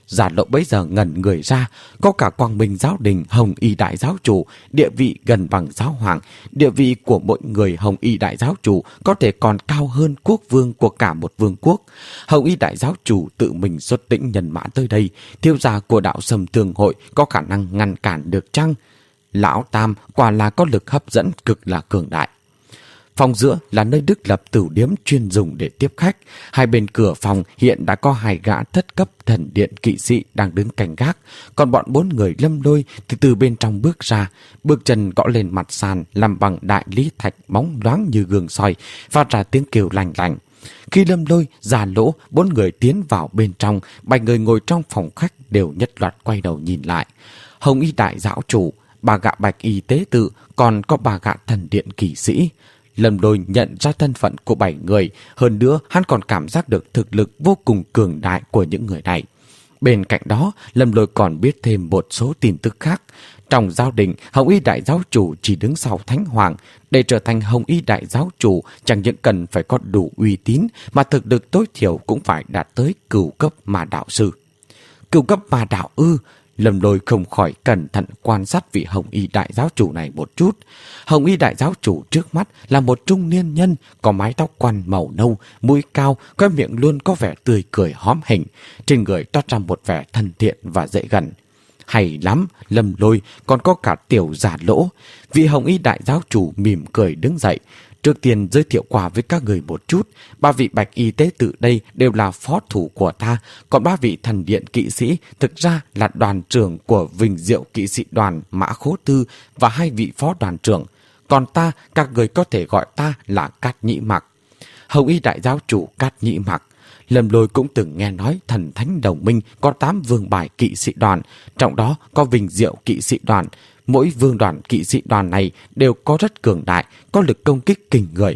Speaker 1: Giả Lộ bấy giờ ngẩn người ra, có cả Quang Minh giáo đình Hồng Y đại giáo chủ, địa vị gần bằng giáo hoàng. Địa vị của mỗi người Hồng Y đại giáo chủ có thể còn cao hơn quốc vương của cả một vương quốc. Hồng Y đại giáo chủ tự mình xuất lĩnh nhân mã tới đây, thiếu gia của đạo Sâm Thương hội có khả năng ngăn cản được chăng? Lão Tam quả là có lực hấp dẫn cực là cường đại. Phòng giữa là nơi Đức Lập Tửu Điếm chuyên dùng để tiếp khách. Hai bên cửa phòng hiện đã có hai gã thất cấp thần điện kỵ sĩ đang đứng canh gác. Còn bọn bốn người Lâm Lôi thì từ bên trong bước ra, bước chân gõ lên mặt sàn làm bằng đại lý thạch bóng loáng như gương soi, phát ra tiếng kêu lành lành. Khi Lâm Lôi, Giả Lỗ, bốn người tiến vào bên trong, bảy người ngồi trong phòng khách đều nhất loạt quay đầu nhìn lại. Hồng Y đại giáo chủ, ba gã bạch y tế tự, còn có ba gã thần điện kỵ sĩ. Lâm Lôi nhận ra thân phận của bảy người, hơn nữa hắn còn cảm giác được thực lực vô cùng cường đại của những người này. Bên cạnh đó, Lâm Lôi còn biết thêm một số tin tức khác. Trong giao đình, Hồng Y đại giáo chủ chỉ đứng sau Thánh Hoàng. Để trở thành Hồng Y đại giáo chủ, chẳng những cần phải có đủ uy tín, mà thực lực tối thiểu cũng phải đạt tới cửu cấp ma đạo sư. Cửu cấp ma đạo ư? Lâm Lôi không khỏi cẩn thận quan sát vị Hồng Y đại giáo chủ này một chút. Hồng Y đại giáo chủ trước mắt là một trung niên nhân, có mái tóc quăn màu nâu, mũi cao, cái miệng luôn có vẻ tươi cười hóm hình, trên người toát ra một vẻ thân thiện và dễ gần. Hay lắm, Lâm Lôi, còn có cả tiểu Giả Lỗ. Vị Hồng Y đại giáo chủ mỉm cười đứng dậy. Trước tiên giới thiệu qua với các người một chút, ba vị bạch y tế tự đây đều là phó thủ của ta, còn ba vị thần điện kỵ sĩ thực ra là đoàn trưởng của Vinh Diệu kỵ sĩ đoàn Mã Khố Tư và hai vị phó đoàn trưởng. Còn ta, các người có thể gọi ta là Cát Nhĩ Mặc. Hồng Y đại giáo chủ Cát Nhĩ Mặc. Lâm Lôi cũng từng nghe nói thần thánh đồng minh có tám vương bài kỵ sĩ đoàn, trong đó có Vinh Diệu kỵ sĩ đoàn. Mỗi vương đoàn kỵ sĩ đoàn này đều có rất cường đại, có lực công kích kinh người.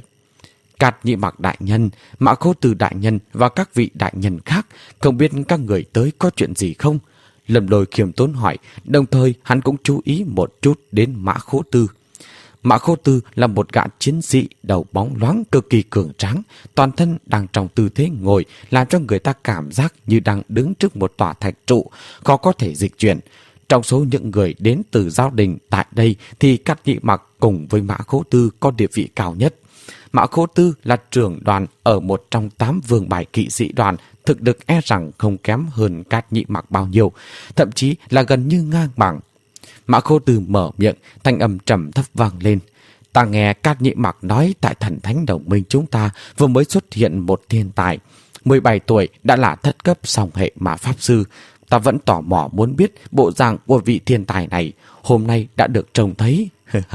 Speaker 1: Cát Nhĩ Mặc đại nhân, Mã Khố Tư đại nhân và các vị đại nhân khác, không biết các người tới có chuyện gì không? Lâm Lôi khiêm tốn hỏi, đồng thời hắn cũng chú ý một chút đến Mã Khố Tư. Mã Khố Tư là một gã chiến sĩ đầu bóng loáng cực kỳ cường tráng, toàn thân đang trong tư thế ngồi, làm cho người ta cảm giác như đang đứng trước một tòa thạch trụ, khó có thể dịch chuyển. Trong số những người đến từ giao đình tại đây thì Cát Nhĩ Mặc cùng với Mã Khố Tư có địa vị cao nhất. Mã Khố Tư là trưởng đoàn ở một trong tám vương bài kỵ sĩ đoàn, thực lực e rằng không kém hơn Cát Nhĩ Mặc bao nhiêu, thậm chí là gần như ngang bằng. Mã Khố Tư mở miệng, thanh âm trầm thấp vang lên. Ta nghe Cát Nhĩ Mặc nói tại thần thánh đồng minh chúng ta vừa mới xuất hiện một thiên tài. mười bảy tuổi đã là thất cấp song hệ ma pháp sư. Ta vẫn tò mò muốn biết bộ dạng của vị thiên tài này hôm nay đã được trông thấy.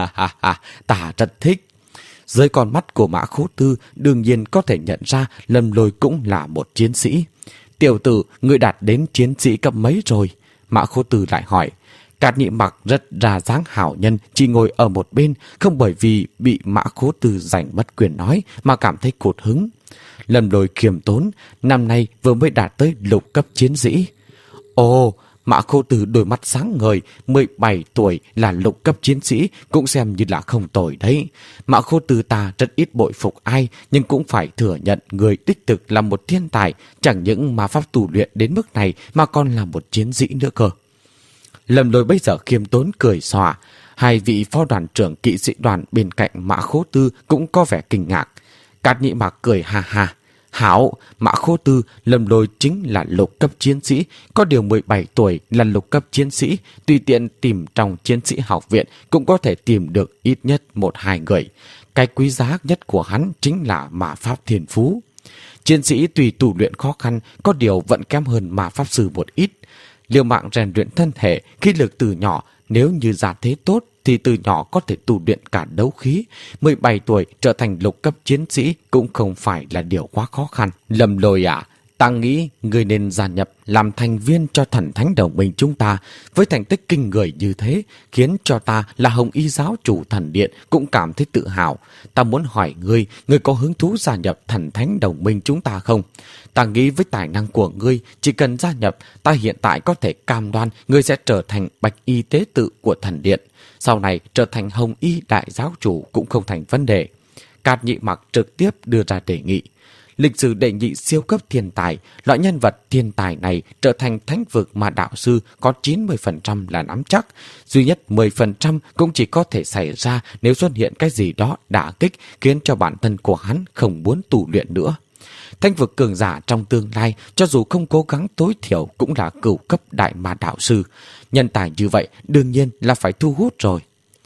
Speaker 1: Ta rất thích. Dưới con mắt của Mã Khố Tư đương nhiên có thể nhận ra Lâm Lôi cũng là một chiến sĩ. Tiểu tử, ngươi đạt đến chiến sĩ cấp mấy rồi? Mã Khố Tư lại hỏi. Cát Nhĩ Mặc rất ra dáng hảo nhân, chỉ ngồi ở một bên, không bởi vì bị Mã Khố Tư giành mất quyền nói mà cảm thấy cột hứng. Lâm Lôi khiêm tốn, năm nay vừa mới đạt tới lục cấp chiến sĩ. Ồ, Mã Khố Tư đôi mắt sáng ngời, mười bảy tuổi là lục cấp chiến sĩ cũng xem như là không tồi đấy. Mã Khố Tư ta rất ít bội phục ai, nhưng cũng phải thừa nhận người đích thực là một thiên tài, chẳng những ma pháp tu luyện đến mức này mà còn là một chiến sĩ nữa cơ. Lâm Lôi bây giờ khiêm tốn cười xòa, hai vị phó đoàn trưởng kỵ sĩ đoàn bên cạnh Mã Khố Tư cũng có vẻ kinh ngạc. Cát Nhĩ Mặc cười ha ha. Hảo, Mã Khố Tư, Lâm Lôi chính là lục cấp chiến sĩ, có điều mười bảy tuổi là lục cấp chiến sĩ, tùy tiện tìm trong chiến sĩ học viện cũng có thể tìm được ít nhất một hai người. Cái quý giá nhất của hắn chính là ma pháp thiên phú. Chiến sĩ tùy tu luyện khó khăn, có điều vẫn kém hơn ma pháp sư một ít. Liều mạng rèn luyện thân thể, khí lực từ nhỏ, nếu như gia thế tốt thì từ nhỏ có thể tu luyện cả đấu khí. mười bảy tuổi trở thành lục cấp chiến sĩ cũng không phải là điều quá khó khăn. Lâm Lôi à, ta nghĩ người nên gia nhập làm thành viên cho thần thánh đồng minh chúng ta. Với thành tích kinh người như thế, khiến cho ta là Hồng Y giáo chủ thần điện cũng cảm thấy tự hào. Ta muốn hỏi ngươi, ngươi có hứng thú gia nhập thần thánh đồng minh chúng ta không? Ta nghĩ với tài năng của ngươi, chỉ cần gia nhập, ta hiện tại có thể cam đoan ngươi sẽ trở thành bạch y tế tự của thần điện. Sau này trở thành Hồng Y đại giáo chủ cũng không thành vấn đề. Cát Nhĩ Mặc trực tiếp đưa ra đề nghị. lịch sử đệ nhị siêu cấp thiên tài, loại nhân vật thiên tài này trở thành thánh vực mà đạo sư có chín mươi phần trăm là nắm chắc. Duy nhất mười phần trăm cũng chỉ có thể xảy ra nếu xuất hiện cái gì đó đả kích khiến cho bản thân của hắn không muốn tu luyện nữa. Thánh vực cường giả trong tương lai, cho dù không cố gắng tối thiểu cũng là cửu cấp đại ma đạo sư. Nhân tài như vậy đương nhiên là phải thu hút rồi.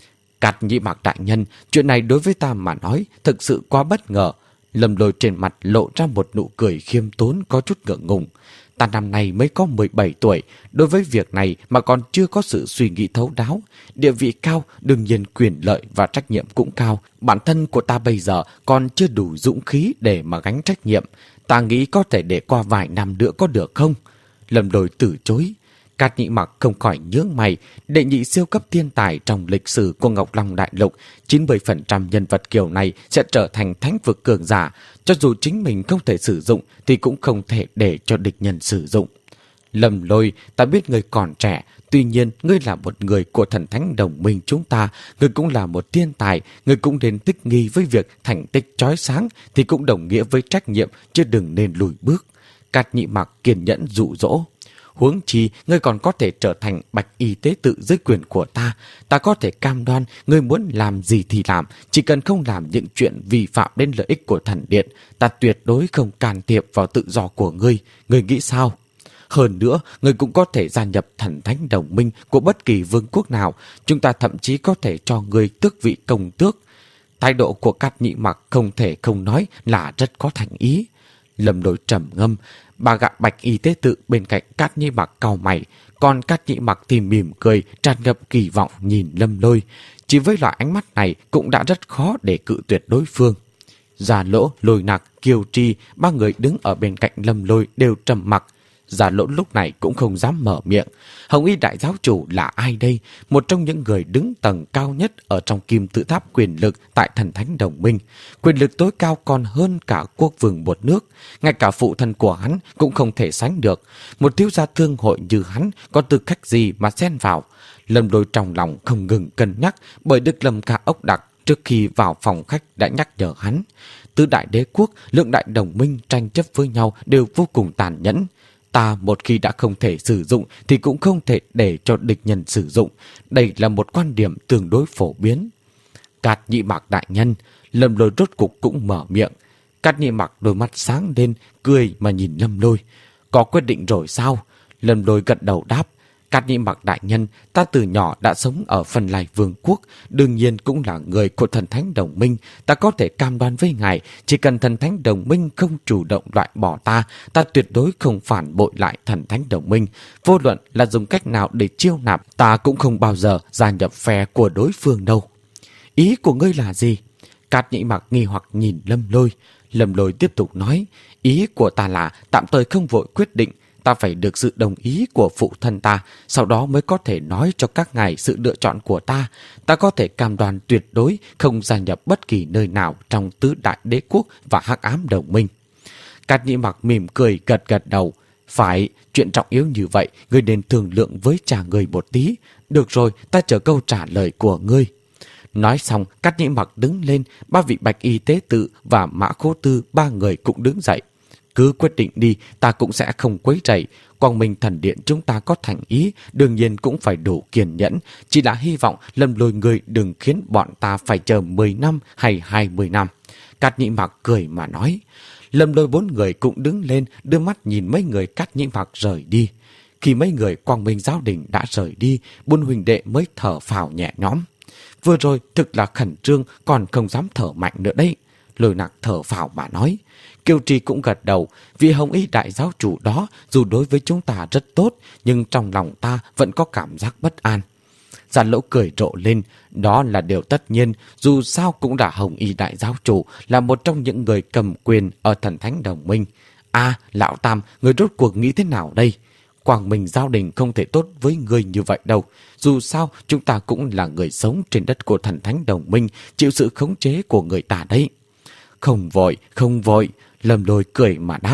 Speaker 1: Cát Nhĩ Mạc đại nhân, chuyện này đối với ta mà nói thực sự quá bất ngờ. Lâm Lôi trên mặt lộ ra một nụ cười khiêm tốn có chút ngượng ngùng. Ta năm nay mới có mười bảy tuổi, đối với việc này mà còn chưa có sự suy nghĩ thấu đáo. Địa vị cao, đương nhiên quyền lợi và trách nhiệm cũng cao. Bản thân của ta bây giờ còn chưa đủ dũng khí để mà gánh trách nhiệm. Ta nghĩ có thể để qua vài năm nữa có được không? Lâm Lôi từ chối. Cát Nhĩ Mạc không khỏi nhướng mày. Đệ nhị siêu cấp thiên tài trong lịch sử của Ngọc Long Đại Lục, chín mươi phần trăm nhân vật kiểu này sẽ trở thành thánh vực cường giả. Cho dù chính mình không thể sử dụng thì cũng không thể để cho địch nhân sử dụng. Lâm Lôi, ta biết ngươi còn trẻ, tuy nhiên ngươi là một người của thần thánh đồng minh chúng ta, ngươi cũng là một thiên tài, ngươi cũng nên thích nghi với việc thành tích chói sáng thì cũng đồng nghĩa với trách nhiệm, chứ đừng nên lùi bước. Cát Nhĩ Mạc kiên nhẫn dụ dỗ. Huống chi, ngươi còn có thể trở thành bạch y tế tự dưới quyền của ta. Ta có thể cam đoan ngươi muốn làm gì thì làm, chỉ cần không làm những chuyện vi phạm đến lợi ích của thần điện. Ta tuyệt đối không can thiệp vào tự do của ngươi. Ngươi nghĩ sao? Hơn nữa, ngươi cũng có thể gia nhập thần thánh đồng minh của bất kỳ vương quốc nào. Chúng ta thậm chí có thể cho ngươi tước vị công tước. Thái độ của Cát Nhĩ Mạc không thể không nói là rất có thành ý. Lâm Lôi trầm ngâm. Bà gã bạch y tế tự bên cạnh Cát Nhĩ Mạc cau mày, còn Cát Nhĩ Mạc thì mỉm cười, tràn ngập kỳ vọng nhìn Lâm Lôi. Chỉ với loại ánh mắt này cũng đã rất khó để cự tuyệt đối phương. Già Lỗ, Lôi Nạc, Kiều Trì, ba người đứng ở bên cạnh Lâm Lôi đều trầm mặc. Già Lỗ lúc này cũng không dám mở miệng. Hồng Y đại giáo chủ là ai đây? Một trong những người đứng tầng cao nhất ở trong kim tự tháp quyền lực tại thần thánh đồng minh. Quyền lực tối cao còn hơn cả quốc vương một nước. Ngay cả phụ thân của hắn cũng không thể sánh được. Một thiếu gia thương hội như hắn có tư cách gì mà xen vào? Lâm Lôi trong lòng không ngừng cân nhắc, bởi Đức Lâm Ca Ốc Đặc trước khi vào phòng khách đã nhắc nhở hắn. Tứ đại đế quốc, lượng đại đồng minh tranh chấp với nhau đều vô cùng tàn nhẫn. Ta một khi đã không thể sử dụng thì cũng không thể để cho địch nhân sử dụng. Đây là một quan điểm tương đối phổ biến. Cát Nhĩ Mạc đại nhân, Lâm Lôi rốt cục cũng mở miệng. Cát Nhĩ Mạc đôi mắt sáng lên, cười mà nhìn Lâm Lôi. Có quyết định rồi sao? Lâm Lôi gật đầu đáp. Cát Nhĩ Mạc đại nhân, ta từ nhỏ đã sống ở Phân Lai Vương quốc, đương nhiên cũng là người của thần thánh đồng minh. Ta có thể cam đoan với ngài, chỉ cần thần thánh đồng minh không chủ động loại bỏ ta, ta tuyệt đối không phản bội lại thần thánh đồng minh. Vô luận là dùng cách nào để chiêu nạp, ta cũng không bao giờ gia nhập phe của đối phương đâu. Ý của ngươi là gì? Cát Nhĩ Mạc nghi hoặc nhìn Lâm Lôi. Lâm Lôi tiếp tục nói, ý của ta là tạm thời không vội quyết định. Ta phải được sự đồng ý của phụ thân ta, sau đó mới có thể nói cho các ngài sự lựa chọn của ta. Ta có thể cam đoan tuyệt đối không gia nhập bất kỳ nơi nào trong tứ đại đế quốc và hắc ám đồng minh. Cát Nhĩ Mạc mỉm cười gật gật đầu. Phải, chuyện trọng yếu như vậy, ngươi nên thương lượng với cha ngươi một tí. Được rồi, ta chờ câu trả lời của ngươi. Nói xong, Cát Nhĩ Mạc đứng lên, ba vị bạch y tế tự và Mã Khố Tư ba người cũng đứng dậy. Cứ quyết định đi, ta cũng sẽ không quấy rầy. Quang Minh thần điện chúng ta có thành ý, đương nhiên cũng phải đủ kiên nhẫn. Chỉ là hy vọng Lâm Lôi người đừng khiến bọn ta phải chờ mười năm hay hai mươi năm. Cát Nhĩ Mạc cười mà nói. Lâm Lôi bốn người cũng đứng lên, đưa mắt nhìn mấy người Cát Nhĩ Mạc rời đi. Khi mấy người Quang Minh giáo đình đã rời đi, bốn huynh đệ mới thở phào nhẹ nhõm. Vừa rồi thực là khẩn trương, còn không dám thở mạnh nữa đấy. Lôi Nạc thở phào mà nói. Kiều Trì cũng gật đầu, vì Hồng Y đại giáo chủ đó dù đối với chúng ta rất tốt, nhưng trong lòng ta vẫn có cảm giác bất an. Già Lỗ cười rộ lên, đó là điều tất nhiên, dù sao cũng là Hồng Y đại giáo chủ, là một trong những người cầm quyền ở thần thánh đồng minh. À, lão Tam, người rốt cuộc nghĩ thế nào đây? Quang Minh giáo đình không thể tốt với người như vậy đâu. Dù sao, chúng ta cũng là người sống trên đất của thần thánh đồng minh, chịu sự khống chế của người ta đấy. Không vội, không vội. Lâm Lôi cười mà đáp.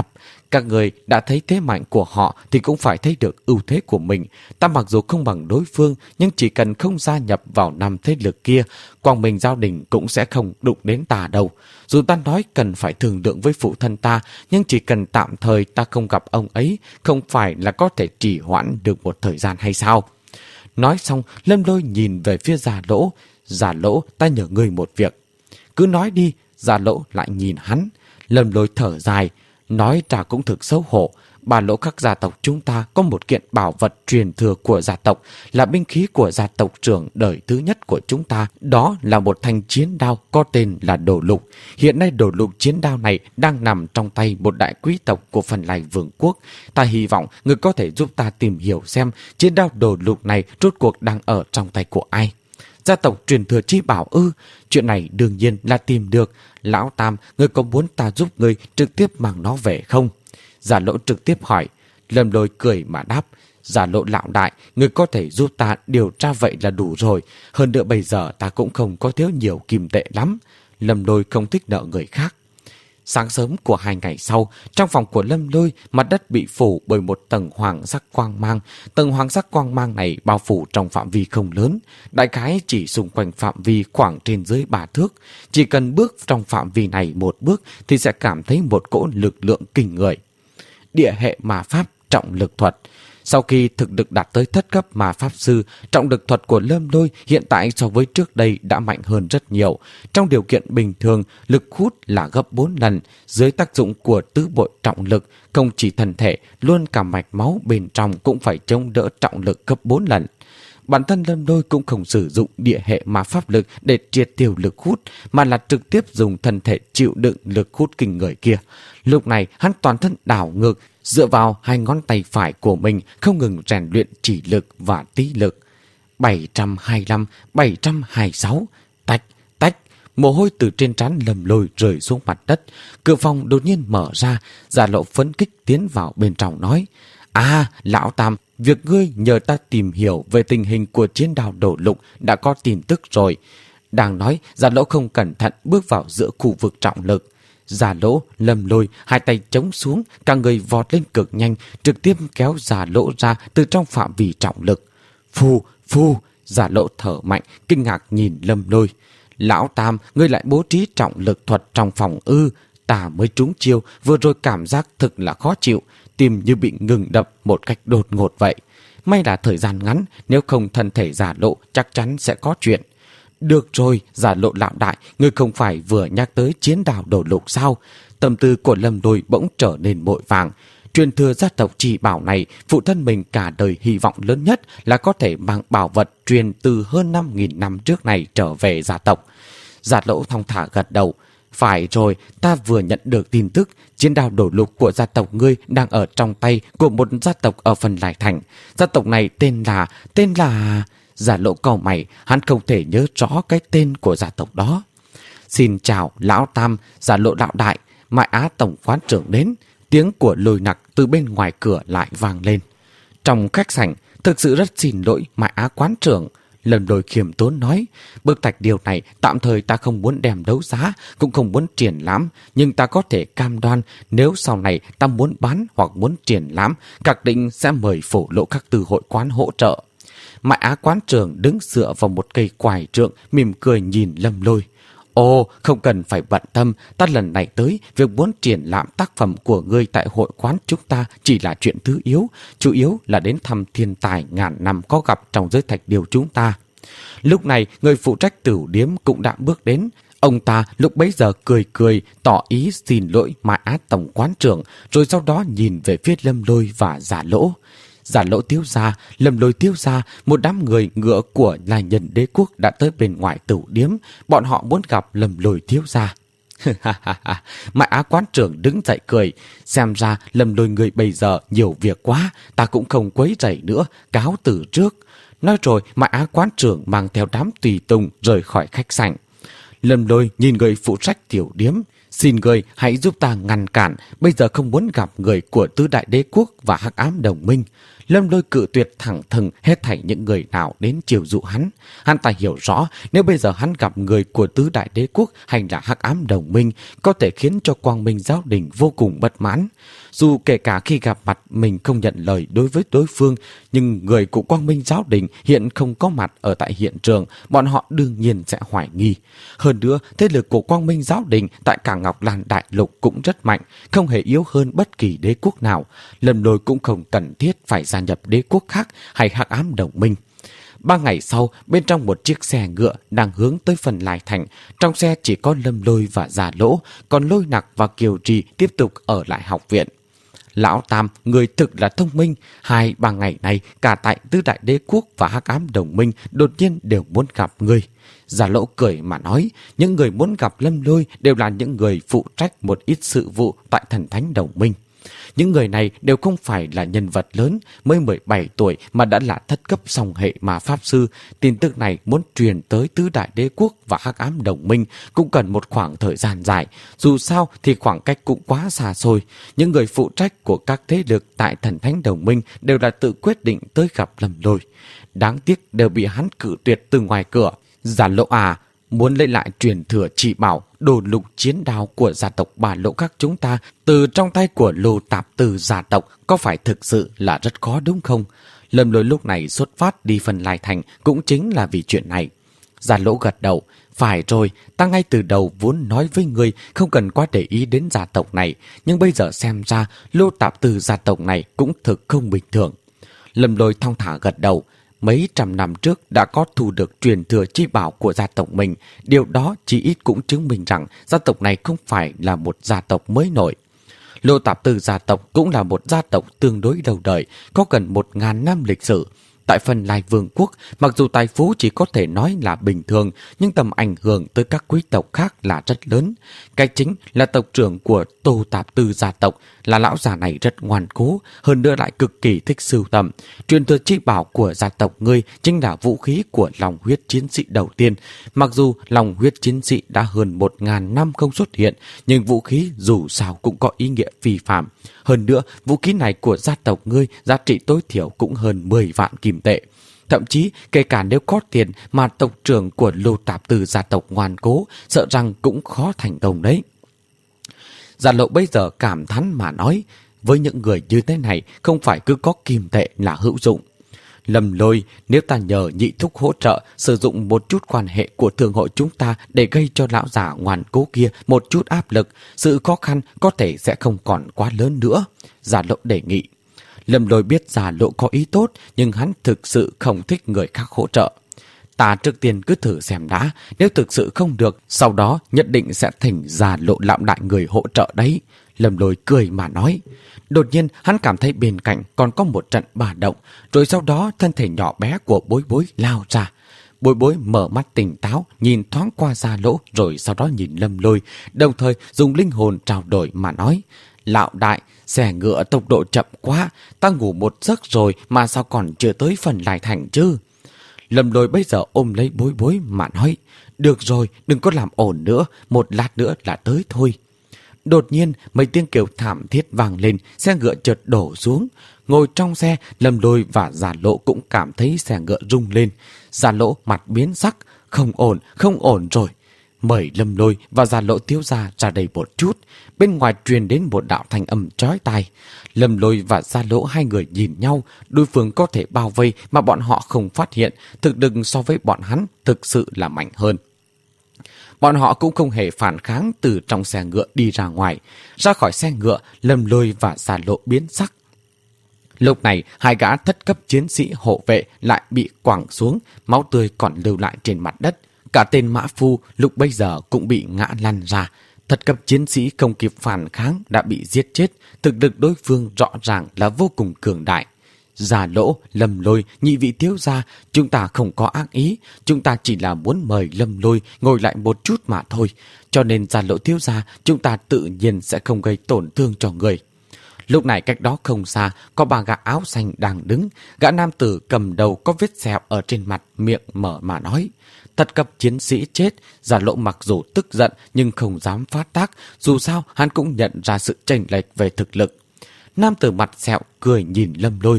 Speaker 1: Các người đã thấy thế mạnh của họ thì cũng phải thấy được ưu thế của mình. Ta mặc dù không bằng đối phương, nhưng chỉ cần không gia nhập vào năm thế lực kia, Quang Minh Giao Đình cũng sẽ không đụng đến ta đâu. Dù ta nói cần phải thương lượng với phụ thân ta, nhưng chỉ cần tạm thời ta không gặp ông ấy, không phải là có thể trì hoãn được một thời gian hay sao? Nói xong, Lâm Lôi nhìn về phía Già Lỗ. Già Lỗ, ta nhờ ngươi một việc. Cứ nói đi. Già Lỗ lại nhìn hắn. Lâm Lôi thở dài. Nói ra cũng thực xấu hổ. Ba lỗ các gia tộc chúng ta có một kiện bảo vật truyền thừa của gia tộc, là binh khí của gia tộc trưởng đời thứ nhất của chúng ta. Đó là một thanh chiến đao có tên là Đồ Lục. Hiện nay Đồ Lục chiến đao này đang nằm trong tay một đại quý tộc của Phần Lai Vương quốc. Ta hy vọng người có thể giúp ta tìm hiểu xem chiến đao Đồ Lục này rốt cuộc đang ở trong tay của ai. Gia tộc truyền thừa chi bảo ư? Chuyện này đương nhiên là tìm được. Lão Tam, ngươi có muốn ta giúp ngươi trực tiếp mang nó về không? Già Lỗ trực tiếp hỏi. Lâm Lôi cười mà đáp. Già Lỗ lão đại, ngươi có thể giúp ta điều tra vậy là đủ rồi. Hơn nữa bây giờ ta cũng không có thiếu nhiều kim tệ lắm. Lâm Lôi không thích nợ người khác. Sáng sớm của hai ngày sau, trong phòng của Lâm Lôi, mặt đất bị phủ bởi một tầng hoàng sắc quang mang. Tầng hoàng sắc quang mang này bao phủ trong phạm vi không lớn, đại khái chỉ xung quanh phạm vi khoảng trên dưới ba thước. Chỉ cần bước trong phạm vi này một bước thì sẽ cảm thấy một cỗ lực lượng kinh người. Địa hệ ma pháp trọng lực thuật. Sau khi thực lực đạt tới thất cấp ma pháp sư, trọng lực thuật của Lâm Lôi hiện tại so với trước đây đã mạnh hơn rất nhiều. Trong điều kiện bình thường, lực hút là gấp bốn lần. Dưới tác dụng của tứ bội trọng lực, không chỉ thân thể, luôn cả mạch máu bên trong cũng phải chống đỡ trọng lực gấp bốn lần. Bản thân Lâm Lôi cũng không sử dụng địa hệ ma pháp lực để triệt tiêu lực hút, mà là trực tiếp dùng thân thể chịu đựng lực hút kinh người kia. Lúc này hắn toàn thân đảo ngược, dựa vào hai ngón tay phải của mình không ngừng rèn luyện chỉ lực và tí lực. bảy trăm hai mươi lăm, bảy trăm hai mươi sáu, tách, tách, mồ hôi từ trên trán Lâm Lôi rơi xuống mặt đất. Cửa phòng đột nhiên mở ra, Già Lỗ phấn khích tiến vào bên trong nói. À, Lão Tam, việc ngươi nhờ ta tìm hiểu về tình hình của chiến đao Đồ Lục đã có tin tức rồi. Đang nói, Già Lỗ không cẩn thận bước vào giữa khu vực trọng lực. Già Lỗ, Lâm Lôi, hai tay chống xuống, cả người vọt lên cực nhanh, trực tiếp kéo Già Lỗ ra từ trong phạm vi trọng lực. Phu, phu, Già Lỗ thở mạnh, kinh ngạc nhìn Lâm Lôi. Lão Tam, ngươi lại bố trí trọng lực thuật trong phòng ư? Ta mới trúng chiêu, vừa rồi cảm giác thực là khó chịu, tim như bị ngừng đập một cách đột ngột vậy. May là thời gian ngắn, nếu không thân thể Già Lỗ chắc chắn sẽ có chuyện. Được rồi, Già Lỗ lão đại, ngươi không phải vừa nhắc tới chiến đao Đồ Lục sao? Tâm tư của Lâm Lôi bỗng trở nên vội vàng. Truyền thừa gia tộc chỉ bảo này, phụ thân mình cả đời hy vọng lớn nhất là có thể mang bảo vật truyền từ hơn năm nghìn năm trước này trở về gia tộc. Già Lỗ thong thả gật đầu. Phải rồi, ta vừa nhận được tin tức chiến đao Đồ Lục của gia tộc ngươi đang ở trong tay của một gia tộc ở Phần Lai Thành. Gia tộc này tên là... tên là... Già Lỗ cau mày, hắn không thể nhớ rõ cái tên của gia tộc đó. Xin chào Lão Tam, Già Lỗ lão đại, Mai Á tổng quán trưởng đến. Tiếng của Lôi Nặc từ bên ngoài cửa lại vang lên. Trong khách sảnh, thực sự rất xin lỗi Mai Á quán trưởng. Lâm Lôi khiêm tốn nói, bức thạch điều này tạm thời ta không muốn đem đấu giá, cũng không muốn triển lãm, nhưng ta có thể cam đoan nếu sau này ta muốn bán hoặc muốn triển lãm, khẳng định sẽ mời phổ lộ các từ hội quán hỗ trợ. Mai Á quán trưởng đứng dựa vào một cây quài trượng, mỉm cười nhìn Lâm Lôi. Ồ, không cần phải bận tâm, ta lần này tới, việc muốn triển lãm tác phẩm của ngươi tại hội quán chúng ta chỉ là chuyện thứ yếu, chủ yếu là đến thăm thiên tài ngàn năm có gặp trong giới thạch điều chúng ta. Lúc này, người phụ trách tửu điếm cũng đã bước đến. Ông ta lúc bấy giờ cười cười, tỏ ý xin lỗi Mai Á tổng quán trưởng, rồi sau đó nhìn về phía Lâm Lôi và Già Lỗ. Già Lỗ thiếu gia, Lâm Lôi thiếu gia, một đám người ngựa của Lai Nhân Đế quốc đã tới bên ngoài tửu điếm, bọn họ muốn gặp Lâm Lôi thiếu gia. Mai Á quán trưởng đứng dậy cười, xem ra Lâm Lôi người bây giờ nhiều việc quá, ta cũng không quấy rầy nữa, cáo từ trước. Nói rồi, Mai Á quán trưởng mang theo đám tùy tùng rời khỏi khách sạn. Lâm Lôi nhìn người phụ trách tiểu điếm. Xin người hãy giúp ta ngăn cản, bây giờ không muốn gặp người của Tứ Đại Đế Quốc và Hắc Ám Đồng Minh. Lâm Lôi cự tuyệt thẳng thừng hết thảy những người nào đến chiều dụ hắn. Hắn ta hiểu rõ nếu bây giờ hắn gặp người của tứ đại đế quốc hay là Hắc Ám Đồng Minh có thể khiến cho Quang Minh Giáo Đình vô cùng bất mãn. Dù kể cả khi gặp mặt mình không nhận lời đối với đối phương, nhưng người của Quang Minh Giáo Đình hiện không có mặt ở tại hiện trường, bọn họ đương nhiên sẽ hoài nghi. Hơn nữa, thế lực của Quang Minh Giáo Đình tại cả Ngọc Lan Đại Lục cũng rất mạnh, không hề yếu hơn bất kỳ đế quốc nào. Lâm Lôi cũng không cần thiết phải gia nhập đế quốc khác hay Hắc Ám Đồng Minh. Ba ngày sau, bên trong một chiếc xe ngựa đang hướng tới phần Lai Thành. Trong xe chỉ có Lâm Lôi và Già Lỗ, còn Lôi Nặc và Kiều Trì tiếp tục ở lại học viện. Lão Tam, người thực là thông minh. Hai ba ngày này, cả tại tứ đại đế quốc và Hắc Ám Đồng Minh đột nhiên đều muốn gặp ngươi. Già Lỗ cười mà nói, những người muốn gặp Lâm Lôi đều là những người phụ trách một ít sự vụ tại Thần Thánh Đồng Minh. Những người này đều không phải là nhân vật lớn, mới mười bảy tuổi mà đã là thất cấp song hệ mà pháp sư. Tin tức này muốn truyền tới tứ đại đế quốc và Hắc Ám Đồng Minh cũng cần một khoảng thời gian dài. Dù sao thì khoảng cách cũng quá xa xôi. Những người phụ trách của các thế lực tại Thần Thánh Đồng Minh đều là tự quyết định tới gặp Lâm Lôi. Đáng tiếc đều bị hắn cự tuyệt từ ngoài cửa. Già Lỗ à, muốn lấy lại truyền thừa chỉ bảo đồ lục chiến đao của gia tộc Bà Lỗ các chúng ta từ trong tay của Lô Tạp Từ gia tộc có phải thực sự là rất khó đúng không? Lâm Lôi lúc này xuất phát đi phần Lai Thành cũng chính là vì chuyện này. Già Lỗ gật đầu. Phải rồi, ta ngay từ đầu vốn nói với ngươi không cần quá để ý đến gia tộc này, nhưng bây giờ xem ra Lô Tạp Từ gia tộc này cũng thực không bình thường. Lâm Lôi thong thả gật đầu. Mấy trăm năm trước đã có thu được truyền thừa chi bảo của gia tộc mình. Điều đó chỉ ít cũng chứng minh rằng gia tộc này không phải là một gia tộc mới nổi. Lô Tạp Từ gia tộc cũng là một gia tộc tương đối lâu đời, có gần một ngàn năm lịch sử. Tại phần Lai Vương quốc, mặc dù tài phú chỉ có thể nói là bình thường, nhưng tầm ảnh hưởng tới các quý tộc khác là rất lớn. Cái chính là tộc trưởng của Tô Tạp Từ gia tộc, là lão già này rất ngoan cố, hơn nữa lại cực kỳ thích sưu tầm. Truyền thừa chi bảo của gia tộc ngươi chính là vũ khí của lòng huyết chiến sĩ đầu tiên. Mặc dù lòng huyết chiến sĩ đã hơn một ngàn năm không xuất hiện, nhưng vũ khí dù sao cũng có ý nghĩa phi phạm. Hơn nữa, vũ khí này của gia tộc ngươi giá trị tối thiểu cũng hơn mười vạn kim tệ. Thậm chí, kể cả nếu có tiền mà tộc trưởng của Lô Tạp Từ gia tộc ngoan cố, sợ rằng cũng khó thành công đấy. Già Lộ bây giờ cảm thán mà nói, với những người như thế này, không phải cứ có kim tệ là hữu dụng. Lâm Lôi, nếu ta nhờ nhị thúc hỗ trợ sử dụng một chút quan hệ của thương hội chúng ta để gây cho lão già ngoan cố kia một chút áp lực, sự khó khăn có thể sẽ không còn quá lớn nữa. Già Lộ đề nghị. Lâm Lôi biết Già Lộ có ý tốt, nhưng hắn thực sự không thích người khác hỗ trợ. Ta trước tiên cứ thử xem đã, nếu thực sự không được, sau đó nhất định sẽ thỉnh Già Lộ lão đại người hỗ trợ đấy. Lâm Lôi cười mà nói. Đột nhiên hắn cảm thấy bên cạnh còn có một trận bà động, rồi sau đó thân thể nhỏ bé của Bối Bối lao ra. Bối Bối mở mắt tỉnh táo, nhìn thoáng qua Già Lỗ, rồi sau đó nhìn Lâm Lôi, đồng thời dùng linh hồn trao đổi mà nói. Lão đại, xe ngựa tốc độ chậm quá, ta ngủ một giấc rồi mà sao còn chưa tới phần Lai Thành chứ? Lâm Lôi bây giờ ôm lấy Bối Bối mà nói. Được rồi, đừng có làm ổn nữa, một lát nữa là tới thôi. Đột nhiên, mấy tiếng kêu thảm thiết vang lên, xe ngựa chợt đổ xuống. Ngồi trong xe, Lâm Lôi và Già Lỗ cũng cảm thấy xe ngựa rung lên. Già Lỗ mặt biến sắc, không ổn, không ổn rồi. Mời Lâm Lôi và Già Lỗ thiếu gia ra đây một chút. Bên ngoài truyền đến một đạo thanh âm chói tai. Lâm Lôi và Già Lỗ hai người nhìn nhau, đối phương có thể bao vây mà bọn họ không phát hiện, thực lực so với bọn hắn thực sự là mạnh hơn. Bọn họ cũng không hề phản kháng, từ trong xe ngựa đi ra ngoài. Ra khỏi xe ngựa, Lâm Lôi và Già Lộ biến sắc. Lúc này, hai gã thất cấp chiến sĩ hộ vệ lại bị quẳng xuống, máu tươi còn lưu lại trên mặt đất. Cả tên mã phu lúc bây giờ cũng bị ngã lăn ra. Thất cấp chiến sĩ không kịp phản kháng đã bị giết chết, thực lực đối phương rõ ràng là vô cùng cường đại. Già Lỗ, Lâm Lôi, nhị vị thiếu gia, chúng ta không có ác ý, chúng ta chỉ là muốn mời Lâm Lôi ngồi lại một chút mà thôi, cho nên Già Lỗ thiếu gia, chúng ta tự nhiên sẽ không gây tổn thương cho người. Lúc này cách đó không xa, có ba gã áo xanh đang đứng, gã nam tử cầm đầu có vết sẹo ở trên mặt, miệng mở mà nói. Thất cấp chiến sĩ chết, Già Lỗ mặc dù tức giận nhưng không dám phát tác, dù sao hắn cũng nhận ra sự chênh lệch về thực lực. Nam tử mặt sẹo cười nhìn Lâm Lôi.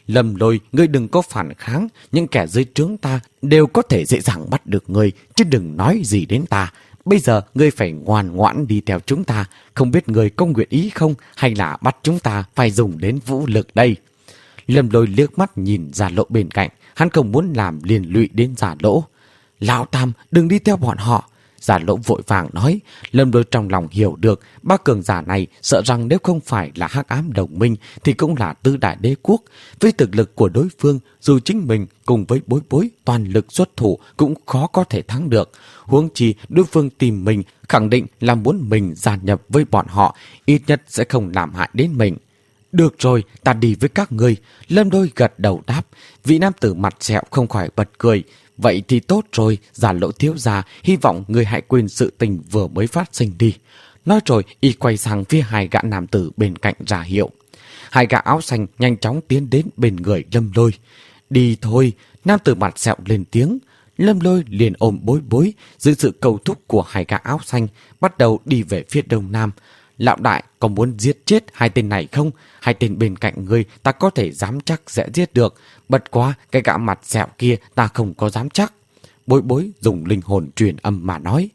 Speaker 1: Lâm Lôi, ngươi đừng có phản kháng, những kẻ dưới trướng ta đều có thể dễ dàng bắt được ngươi, chứ đừng nói gì đến ta. Bây giờ ngươi phải ngoan ngoãn đi theo chúng ta, không biết ngươi có nguyện ý không, hay là bắt chúng ta phải dùng đến vũ lực đây. Lâm Lôi liếc mắt nhìn Giả Lỗ bên cạnh, hắn không muốn làm liên lụy đến Giả Lỗ. Lão Tam, đừng đi theo bọn họ. Giả Lỗ vội vàng nói. Lâm Lôi trong lòng hiểu được, ba cường giả này sợ rằng nếu không phải là Hắc Ám Đồng Minh thì cũng là Tứ Đại Đế Quốc. Với thực lực của đối phương, dù chính mình cùng với Bối Bối toàn lực xuất thủ cũng khó có thể thắng được. Huống chi đối phương tìm mình, khẳng định là muốn mình gia nhập với bọn họ, ít nhất sẽ không làm hại đến mình. Được rồi, ta đi với các ngươi. Lâm Lôi gật đầu đáp. Vị nam tử mặt sẹo không khỏi bật cười. Vậy thì tốt rồi, Giả Lỗ thiếu gia, hy vọng người hãy quên sự tình vừa mới phát sinh đi. Nói rồi, y quay sang phía hai gã nam tử bên cạnh ra hiệu. Hai gã áo xanh nhanh chóng tiến đến bên người Lâm Lôi. Đi thôi, nam tử mặt sẹo lên tiếng. Lâm Lôi liền ôm Bối Bối, dưới sự cầu thúc của hai gã áo xanh, bắt đầu đi về phía đông nam. Lão đại, có muốn giết chết hai tên này không? Hai tên bên cạnh ngươi ta có thể dám chắc sẽ giết được. Bất quá, cái gã mặt sẹo kia ta không có dám chắc. Bối Bối dùng linh hồn truyền âm mà nói.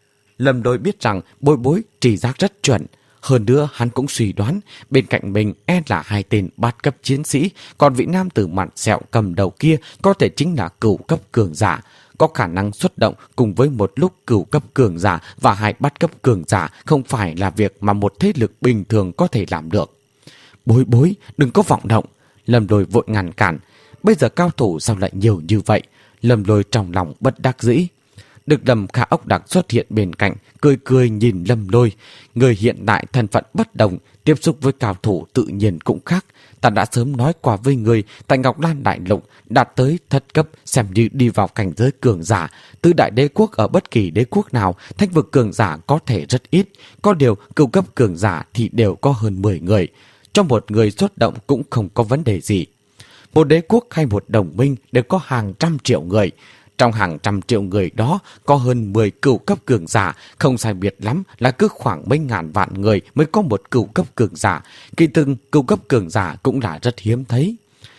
Speaker 1: Lâm Lôi biết rằng Bối Bối trì giác rất chuẩn. Hơn nữa hắn cũng suy đoán bên cạnh mình e là hai tên bát cấp chiến sĩ, còn vị nam tử mặt sẹo cầm đầu kia có thể chính là cửu cấp cường giả. Có khả năng xuất động cùng với một lúc cửu cấp cường giả và hai bát cấp cường giả không phải là việc mà một thế lực bình thường có thể làm được. Bối Bối, đừng có vọng động. Lâm Lôi vội ngăn cản. Bây giờ cao thủ sao lại nhiều như vậy? Lâm Lôi trong lòng bất đắc dĩ. Được Lâm Khả Ốc Đặc xuất hiện bên cạnh, cười cười nhìn Lâm Lôi. Người hiện đại thân phận bất đồng, tiếp xúc với cao thủ tự nhiên cũng khác. Ta đã sớm nói qua với người, tại Ngọc Lan Đại Lục đạt tới thất cấp xem như đi vào cảnh giới cường giả. Tứ đại đế quốc ở bất kỳ đế quốc nào, thánh vực cường giả có thể rất ít. Có điều cửu cấp cường giả thì đều có hơn mười người. Trong một người xuất động cũng không có vấn đề gì. Một đế quốc hay một đồng minh đều có hàng trăm triệu người. Trong hàng trăm triệu người đó có hơn mười cửu cấp cường giả, không sai biệt lắm là cứ khoảng mấy ngàn vạn người mới có một cửu cấp cường giả. Kỳ từng cửu cấp cường giả cũng là rất hiếm thấy.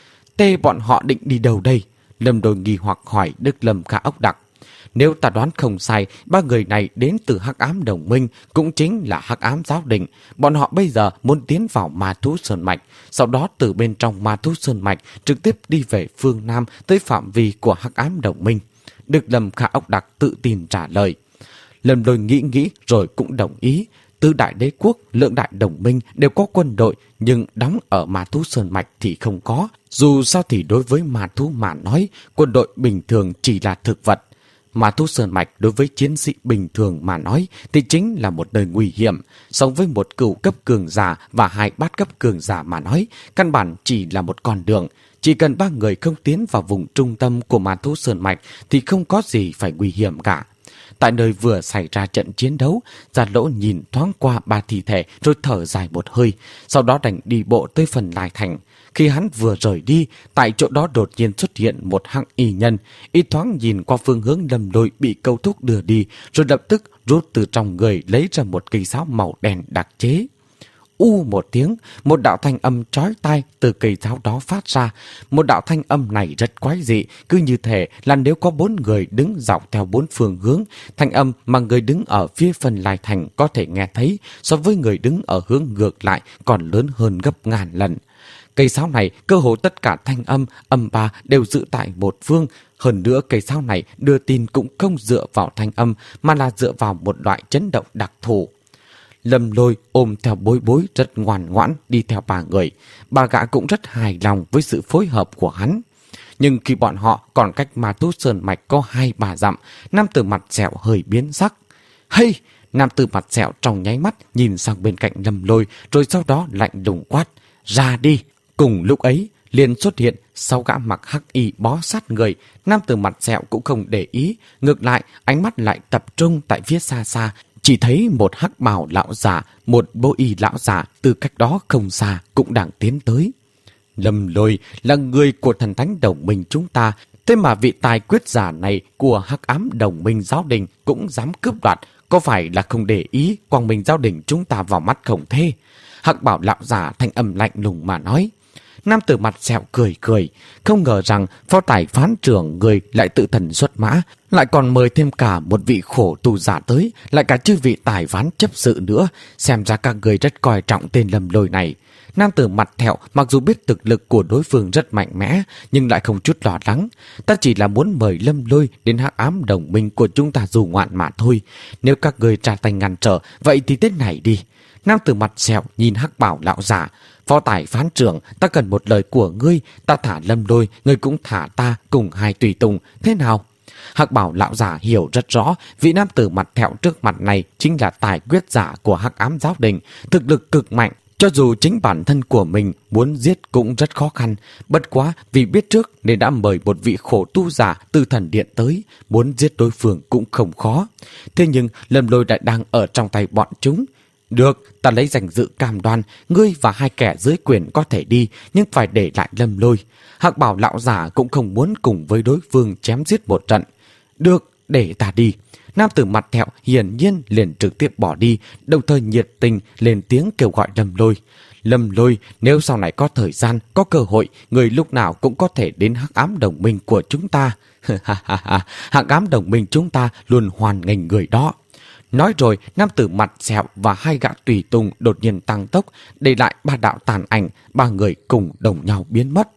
Speaker 1: Tê bọn họ định đi đâu đây? Lâm Đôi nghi hoặc hỏi Đức Lâm Khả Ốc Đặc. Nếu ta đoán không sai, ba người này đến từ Hắc Ám Đồng Minh, cũng chính là Hắc Ám Giáo Đình. Bọn họ bây giờ muốn tiến vào Ma Thú Sơn Mạch, sau đó từ bên trong Ma Thú Sơn Mạch trực tiếp đi về phương Nam tới phạm vi của Hắc Ám Đồng Minh. Được Lâm Khả Ốc Đặc tự tin trả lời. Lâm Lôi nghĩ nghĩ rồi cũng đồng ý. Tứ đại đế quốc, lượng đại đồng minh đều có quân đội, nhưng đóng ở Ma Thú Sơn Mạch thì không có. Dù sao thì đối với ma thú mà nói, quân đội bình thường chỉ là thực vật. Ma Thú Sơn Mạch đối với chiến sĩ bình thường mà nói thì chính là một nơi nguy hiểm. Sống với một cửu cấp cường giả và hai bát cấp cường giả mà nói, căn bản chỉ là một con đường. Chỉ cần ba người không tiến vào vùng trung tâm của Ma Thú Sơn Mạch thì không có gì phải nguy hiểm cả. Tại nơi vừa xảy ra trận chiến đấu, Giả Lỗ nhìn thoáng qua ba thi thể rồi thở dài một hơi, sau đó đành đi bộ tới phần Lai Thành. Khi hắn vừa rời đi, tại chỗ đó đột nhiên xuất hiện một hắc y nhân. Y thoáng nhìn qua phương hướng Lâm Lôi bị câu thúc đưa đi, rồi lập tức rút từ trong người lấy ra một cây sáo màu đen đặc chế. U một tiếng, một đạo thanh âm chói tai từ cây sáo đó phát ra. Một đạo thanh âm này rất quái dị, cứ như thể là nếu có bốn người đứng dọc theo bốn phương hướng, thanh âm mà người đứng ở phía phần Lai Thành có thể nghe thấy so với người đứng ở hướng ngược lại còn lớn hơn gấp ngàn lần. Cây sáo này, cơ hồ tất cả thanh âm, âm ba đều giữ tại một phương. Hơn nữa cây sáo này đưa tin cũng không dựa vào thanh âm mà là dựa vào một loại chấn động đặc thù. Lâm Lôi ôm theo Bối Bối rất ngoan ngoãn đi theo ba người. Ba gã cũng rất hài lòng với sự phối hợp của hắn. Nhưng khi bọn họ còn cách Ma Thú Sơn Mạch có hai ba dặm, nam tử mặt sẹo hơi biến sắc. Hay! Nam tử mặt sẹo trong nháy mắt nhìn sang bên cạnh Lâm Lôi, rồi sau đó lạnh lùng quát. Ra đi! Cùng lúc ấy, liền xuất hiện sáu gã mặc hắc y bó sát người. Nam tử mặt sẹo cũng không để ý, ngược lại ánh mắt lại tập trung tại phía xa xa. Chỉ thấy một hắc bào lão giả, một bố y lão giả từ cách đó không xa cũng đang tiến tới. Lâm Lôi là người của thần thánh đồng minh chúng ta, thế mà vị tài quyết giả này của Hắc Ám Đồng Minh Giáo Đình cũng dám cướp đoạt, có phải là không để ý Quang Minh Giáo Đình chúng ta vào mắt không thế? Hắc bảo lão giả thanh âm lạnh lùng mà nói. Nam tử mặt sẹo cười cười, không ngờ rằng phó tài phán trưởng người lại tự thần xuất mã, lại còn mời thêm cả một vị khổ tu giả tới, lại cả chư vị tài phán chấp sự nữa, xem ra các người rất coi trọng tên Lâm Lôi này. Nam tử mặt thẹo mặc dù biết thực lực của đối phương rất mạnh mẽ, nhưng lại không chút lo lắng. Ta chỉ là muốn mời Lâm Lôi đến hắc ám đồng minh của chúng ta dù ngoạn mà thôi. Nếu các người ra tay ngăn trở, vậy thì thế này đi. Nam tử mặt sẹo nhìn hắc bảo lão giả. Phó tài phán trưởng, ta cần một lời của ngươi. Ta thả Lâm Lôi, ngươi cũng thả ta cùng hai tùy tùng. Thế nào? Hắc bảo lão giả hiểu rất rõ, vị nam tử mặt thẹo trước mặt này chính là tài quyết giả của hắc ám giáo đình, thực lực cực mạnh. Cho dù chính bản thân của mình muốn giết cũng rất khó khăn, bất quá vì biết trước nên đã mời một vị khổ tu giả từ thần điện tới, muốn giết đối phương cũng không khó. Thế nhưng Lâm Lôi lại đang ở trong tay bọn chúng. Được, ta lấy danh dự cam đoan, ngươi và hai kẻ dưới quyền có thể đi, nhưng phải để lại Lâm Lôi. Hắc bảo lão giả cũng không muốn cùng với đối phương chém giết một trận. Được, để ta đi. Nam tử mặt thẹo hiển nhiên liền trực tiếp bỏ đi, đồng thời nhiệt tình lên tiếng kêu gọi Lâm Lôi. Lâm Lôi, nếu sau này có thời gian, có cơ hội, người lúc nào cũng có thể đến hắc ám đồng minh của chúng ta. Hắc ám đồng minh chúng ta luôn hoan nghênh người đó. Nói rồi, nam tử mặt sẹo và hai gã tùy tùng đột nhiên tăng tốc, để lại ba đạo tàn ảnh, ba người cùng đồng nhau biến mất.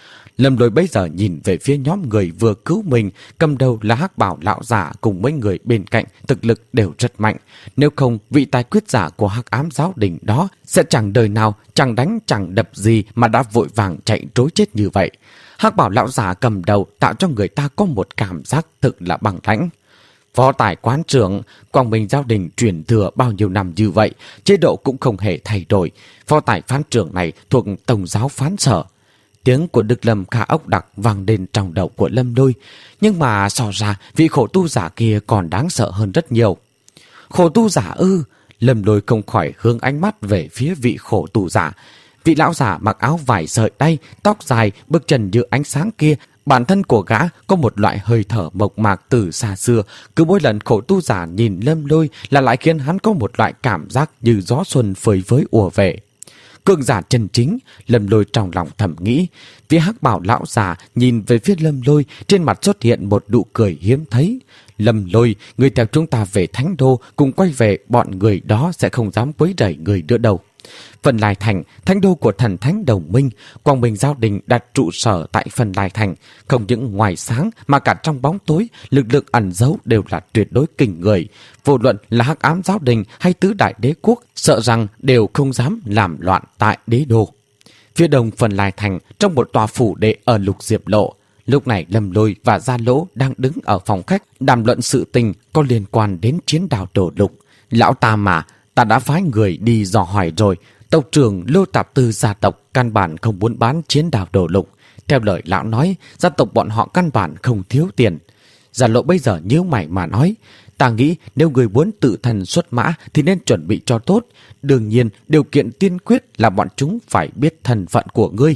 Speaker 1: Lâm Lôi bây giờ nhìn về phía nhóm người vừa cứu mình, cầm đầu là hắc bảo lão giả cùng mấy người bên cạnh, thực lực đều rất mạnh. Nếu không, vị tài quyết giả của hắc ám giáo đình đó sẽ chẳng đời nào, chẳng đánh chẳng đập gì mà đã vội vàng chạy trối chết như vậy. Hắc bảo lão giả cầm đầu tạo cho người ta có một cảm giác thực là bằng lãnh. Phó tài quán trưởng, Quang Minh giáo đình truyền thừa bao nhiêu năm như vậy, chế độ cũng không hề thay đổi. Phó tài phán trưởng này thuộc Tổng giáo phán sở. Tiếng của Đức Lâm Kha ốc đặc vang lên trong đầu của Lâm Lôi, nhưng mà so ra vị khổ tu giả kia còn đáng sợ hơn rất nhiều. Khổ tu giả ư? Lâm Lôi không khỏi hướng ánh mắt về phía vị khổ tu giả. Vị lão giả mặc áo vải sợi đay, tóc dài, bước chân như ánh sáng kia, bản thân của gã có một loại hơi thở mộc mạc từ xa xưa, cứ mỗi lần khổ tu giả nhìn Lâm Lôi là lại khiến hắn có một loại cảm giác như gió xuân phơi phới ùa về. Cường giả chân chính, Lâm Lôi trong lòng thầm nghĩ. Vị hắc bảo lão già nhìn về phía Lâm Lôi, trên mặt xuất hiện một nụ cười hiếm thấy. Lâm Lôi, người theo chúng ta về Thánh Đô, cùng quay về, bọn người đó sẽ không dám quấy rầy người nữa đâu. Phần Lai Thành, Thánh Đô của thần thánh đồng minh, Quang Minh giáo đình đặt trụ sở tại Phần Lai Thành. Không những ngoài sáng mà cả trong bóng tối, lực lượng ẩn giấu đều là tuyệt đối kinh người. Vô luận là hắc ám giáo đình hay tứ đại đế quốc, sợ rằng đều không dám làm loạn tại đế đô. Phía đông Phần Lai Thành, trong một tòa phủ đệ ở Lục Diệp Lộ, lúc này Lâm Lôi và Gia Lỗ đang đứng ở phòng khách đàm luận sự tình có liên quan đến chiến đào Đổ Lục. Lão ta mà, ta đã phái người đi dò hỏi rồi, tộc trưởng Lô Tạp Tư gia tộc căn bản không muốn bán chiến đào Đổ Lục. Theo lời lão nói, gia tộc bọn họ căn bản không thiếu tiền. Gia Lộ bây giờ nhíu mày mà nói, ta nghĩ nếu người muốn tự thần xuất mã thì nên chuẩn bị cho tốt. Đương nhiên, điều kiện tiên quyết là bọn chúng phải biết thân phận của ngươi.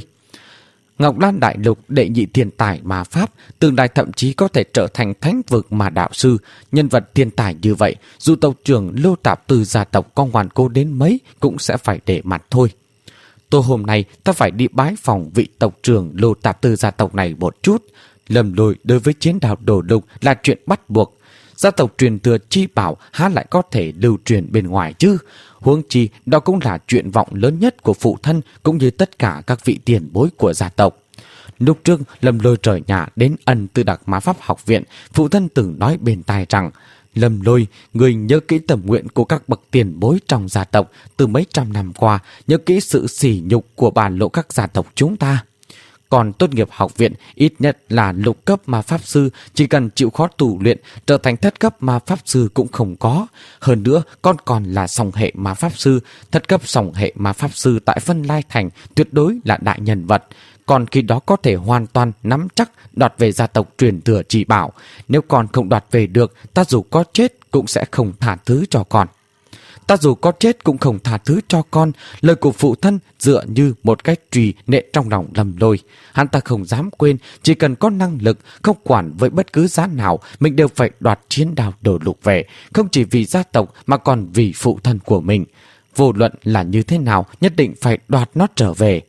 Speaker 1: Ngọc Lan Đại Lục đệ nhị thiên tài ma pháp, tương lai thậm chí có thể trở thành thánh vực mà đạo sư. Nhân vật thiên tài như vậy, dù tộc trưởng Lô Tạp Tư gia tộc có ngoan cố đến mấy cũng sẽ phải để mặt thôi. Tôi hôm nay ta phải đi bái phòng vị tộc trưởng Lô Tạp Tư gia tộc này một chút. Lâm Lôi đối với chiến đào Đổ Lục là chuyện bắt buộc. Gia tộc truyền thừa chi bảo há lại có thể lưu truyền bên ngoài chứ? Huống chi đó cũng là chuyện vọng lớn nhất của phụ thân cũng như tất cả các vị tiền bối của gia tộc. Lúc trước Lâm Lôi rời nhà đến Ân Tư Đặc Ma Pháp Học Viện, phụ thân từng nói bên tai rằng: Lâm Lôi, người nhớ kỹ tầm nguyện của các bậc tiền bối trong gia tộc từ mấy trăm năm qua, nhớ kỹ sự sỉ nhục của bản lộ các gia tộc chúng ta. Còn tốt nghiệp học viện, ít nhất là lục cấp ma pháp sư, chỉ cần chịu khó tu luyện, trở thành thất cấp ma pháp sư cũng không có. Hơn nữa, con còn là song hệ ma pháp sư, thất cấp song hệ ma pháp sư tại Vân Lai Thành tuyệt đối là đại nhân vật. Còn khi đó có thể hoàn toàn nắm chắc đoạt về gia tộc truyền thừa chỉ bảo. Nếu con không đoạt về được, ta dù có chết cũng sẽ không tha thứ cho con. Ta dù có chết cũng không tha thứ cho con. Lời của phụ thân dựa như một cái chùy nện trong lòng Lâm Lôi. Hắn ta không dám quên, chỉ cần có năng lực, không quản với bất cứ giá nào, mình đều phải đoạt chiến đào Đổ Lục về. Không chỉ vì gia tộc mà còn vì phụ thân của mình. Vô luận là như thế nào, nhất định phải đoạt nó trở về.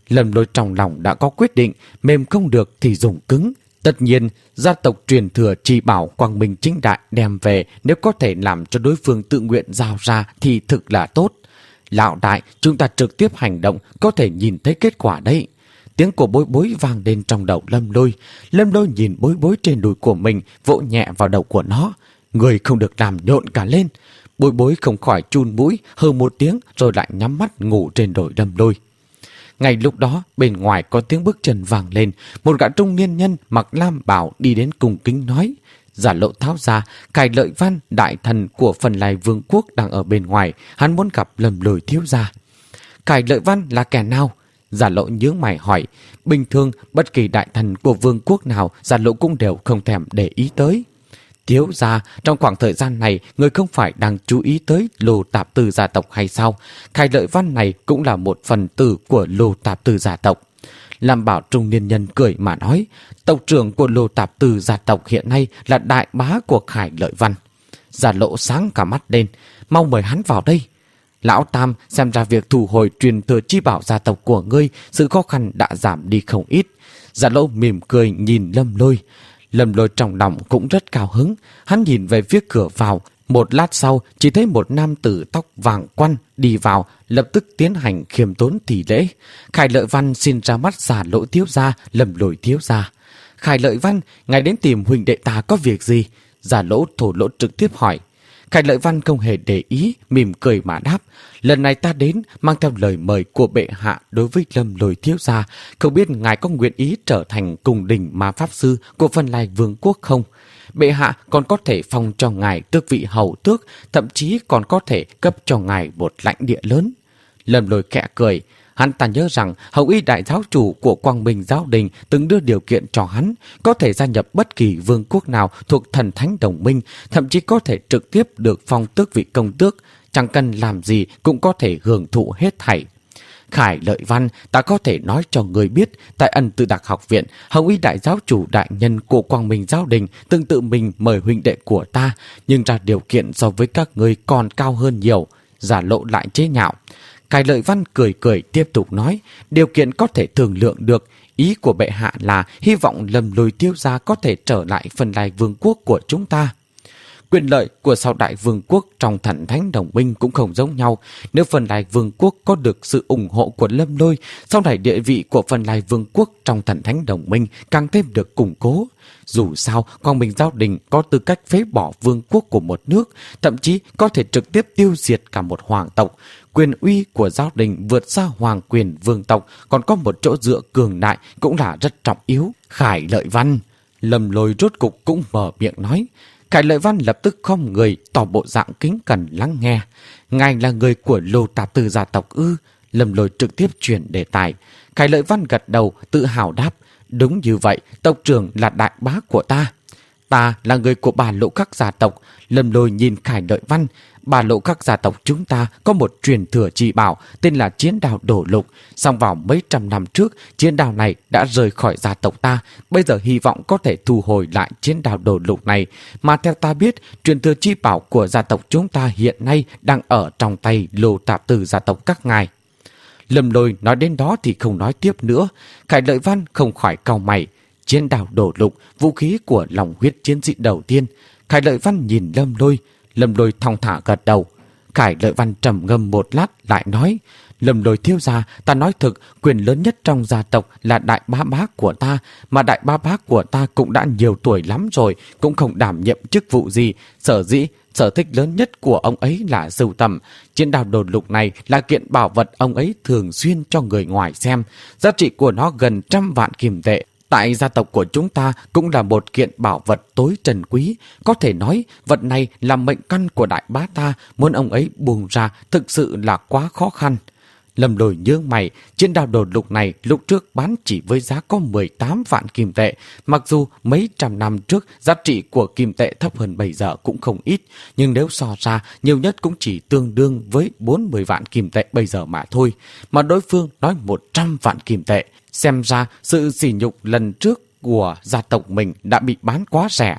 Speaker 1: Lâm Lôi trong lòng đã có quyết định, mềm không được thì dùng cứng. Tất nhiên, gia tộc truyền thừa chỉ bảo quang minh chính đại đem về, nếu có thể làm cho đối phương tự nguyện giao ra thì thực là tốt. Lão đại, chúng ta trực tiếp hành động, có thể nhìn thấy kết quả đấy. Tiếng của Bối Bối vang lên trong đầu Lâm Lôi. Lâm Lôi nhìn Bối Bối trên đùi của mình, vỗ nhẹ vào đầu của nó. Người không được làm nhộn cả lên. Bối Bối không khỏi chun mũi, hừ một tiếng rồi lại nhắm mắt ngủ trên đồi Lâm Lôi. Ngay lúc đó, bên ngoài có tiếng bước chân vang lên, một gã trung niên nhân mặc lam bào đi đến cung kính nói. Giả Lộ tháo ra, Cải Lợi Văn, đại thần của Phần Lai Vương quốc đang ở bên ngoài, hắn muốn gặp Lâm Lôi thiếu gia. Cải Lợi Văn là kẻ nào? Giả Lộ nhướng mày hỏi. Bình thường, bất kỳ đại thần của vương quốc nào, Giả Lộ cũng đều không thèm để ý tới. Thiếu gia, trong khoảng thời gian này, người không phải đang chú ý tới Lô Tạp Tư gia tộc hay sao? Cải Lợi Văn này cũng là một phần tử của Lô Tạp Tư gia tộc. Lam bảo trung niên nhân cười mà nói, tộc trưởng của Lô Tạp Tư gia tộc hiện nay là đại bá của Cải Lợi Văn. Giả Lộ sáng cả mắt lên, mau mời hắn vào đây. Lão Tam, xem ra việc thu hồi truyền thừa chi bảo gia tộc của ngươi, sự khó khăn đã giảm đi không ít. Giả Lộ mỉm cười nhìn Lâm Lôi. Lâm Lôi trong lòng cũng rất cao hứng, hắn nhìn về phía cửa vào. Một lát sau, chỉ thấy một nam tử tóc vàng quăn đi vào, lập tức tiến hành khiêm tốn thì lễ. Khải Lợi Văn xin ra mắt Giả Lộ thiếu gia, Lâm Lôi thiếu gia. Khải Lợi Văn, ngài đến tìm huynh đệ ta có việc gì? Giả Lỗ thổ lỗ trực tiếp hỏi. Khải Lợi Văn không hề để ý, mỉm cười mà đáp. Lần này ta đến mang theo lời mời của bệ hạ đối với Lâm Lôi thiếu gia, không biết ngài có nguyện ý trở thành cùng đình ma pháp sư của Phần Lai Vương quốc không? Bệ hạ còn có thể phong cho ngài tước vị hầu tước, thậm chí còn có thể cấp cho ngài một lãnh địa lớn. Lâm Lôi khẽ cười. Hắn ta nhớ rằng hầu y đại giáo chủ của Quang Minh giáo đình từng đưa điều kiện cho hắn, có thể gia nhập bất kỳ vương quốc nào thuộc thần thánh đồng minh, thậm chí có thể trực tiếp được phong tước vị công tước, chẳng cần làm gì cũng có thể hưởng thụ hết thảy. Khải Lợi Văn, ta có thể nói cho người biết, tại Ân Tự Đặc học viện, hầu y đại giáo chủ đại nhân của Quang Minh giáo đình từng tự mình mời huynh đệ của ta, nhưng ra điều kiện so với các ngươi còn cao hơn nhiều. Giả Lộ lại chế nhạo. Cải Lợi Văn cười cười tiếp tục nói, điều kiện có thể thương lượng được. Ý của bệ hạ là hy vọng Lâm Lôi thiếu gia có thể trở lại Phần Lai Vương quốc của chúng ta. Quyền lợi của sáu đại vương quốc trong thần thánh đồng minh cũng không giống nhau. Nếu Phần Lai Vương quốc có được sự ủng hộ của Lâm Lôi, sau này địa vị của Phần Lai Vương quốc trong thần thánh đồng minh càng thêm được củng cố. Dù sao, Quang Minh giáo đình có tư cách phế bỏ vương quốc của một nước, thậm chí có thể trực tiếp tiêu diệt cả một hoàng tộc. Quyền uy của giáo đình vượt xa hoàng quyền vương tộc, còn có một chỗ dựa cường đại cũng là rất trọng yếu. Khải Lợi Văn, Lâm Lôi rốt cục cũng mở miệng nói. Khải Lợi Văn lập tức khom người, tỏ bộ dạng kính cẩn lắng nghe. Ngài là người của Lô Tạp Tư gia tộc ư? Lâm Lôi trực tiếp chuyển đề tài. Khải Lợi Văn gật đầu, tự hào đáp. Đúng như vậy, tộc trưởng là đại bá của ta. Ta là người của Bà Lộ Các gia tộc. Lâm Lôi nhìn Khải Lợi Văn. Bà Lộ Các gia tộc chúng ta có một truyền thừa chi bảo tên là Chiến Đao Đổ Lục. Song vào mấy trăm năm trước, chiến đao này đã rời khỏi gia tộc ta. Bây giờ hy vọng có thể thu hồi lại Chiến Đao Đổ Lục này. Mà theo ta biết, truyền thừa chi bảo của gia tộc chúng ta hiện nay đang ở trong tay Lô Tạp Tư gia tộc các ngài. Lâm Lôi nói đến đó thì không nói tiếp nữa. Khải Lợi Văn không khỏi cau mày. Chiến Đao Đổ Lục, vũ khí của lòng huyết chiến sĩ đầu tiên. Khải Lợi Văn nhìn Lâm Lôi. Lâm Lôi thong thả gật đầu. Khải Lợi Văn trầm ngâm một lát lại nói. Lâm Lôi thiếu gia, ta nói thực, quyền lớn nhất trong gia tộc là đại bá bá của ta, mà đại bá bá của ta cũng đã nhiều tuổi lắm rồi, cũng không đảm nhiệm chức vụ gì. Sở dĩ sở thích lớn nhất của ông ấy là sưu tầm. Chiến Đao Đổ Lục này là kiện bảo vật ông ấy thường xuyên cho người ngoài xem. Giá trị của nó gần trăm vạn kim tệ. Tại gia tộc của chúng ta cũng là một kiện bảo vật tối trân quý. Có thể nói vật này là mệnh căn của đại bá ta, muốn ông ấy buông ra thực sự là quá khó khăn. Lâm Lôi nhướng mày, Chiến Đao Đổ Lục này lúc trước bán chỉ với giá có mười tám vạn kim tệ. Mặc dù mấy trăm năm trước giá trị của kim tệ thấp hơn bây giờ cũng không ít, nhưng nếu so ra nhiều nhất cũng chỉ tương đương với bốn mươi vạn kim tệ bây giờ mà thôi. Mà đối phương nói một trăm vạn kim tệ. Xem ra sự sỉ nhục lần trước của gia tộc mình đã bị bán quá rẻ.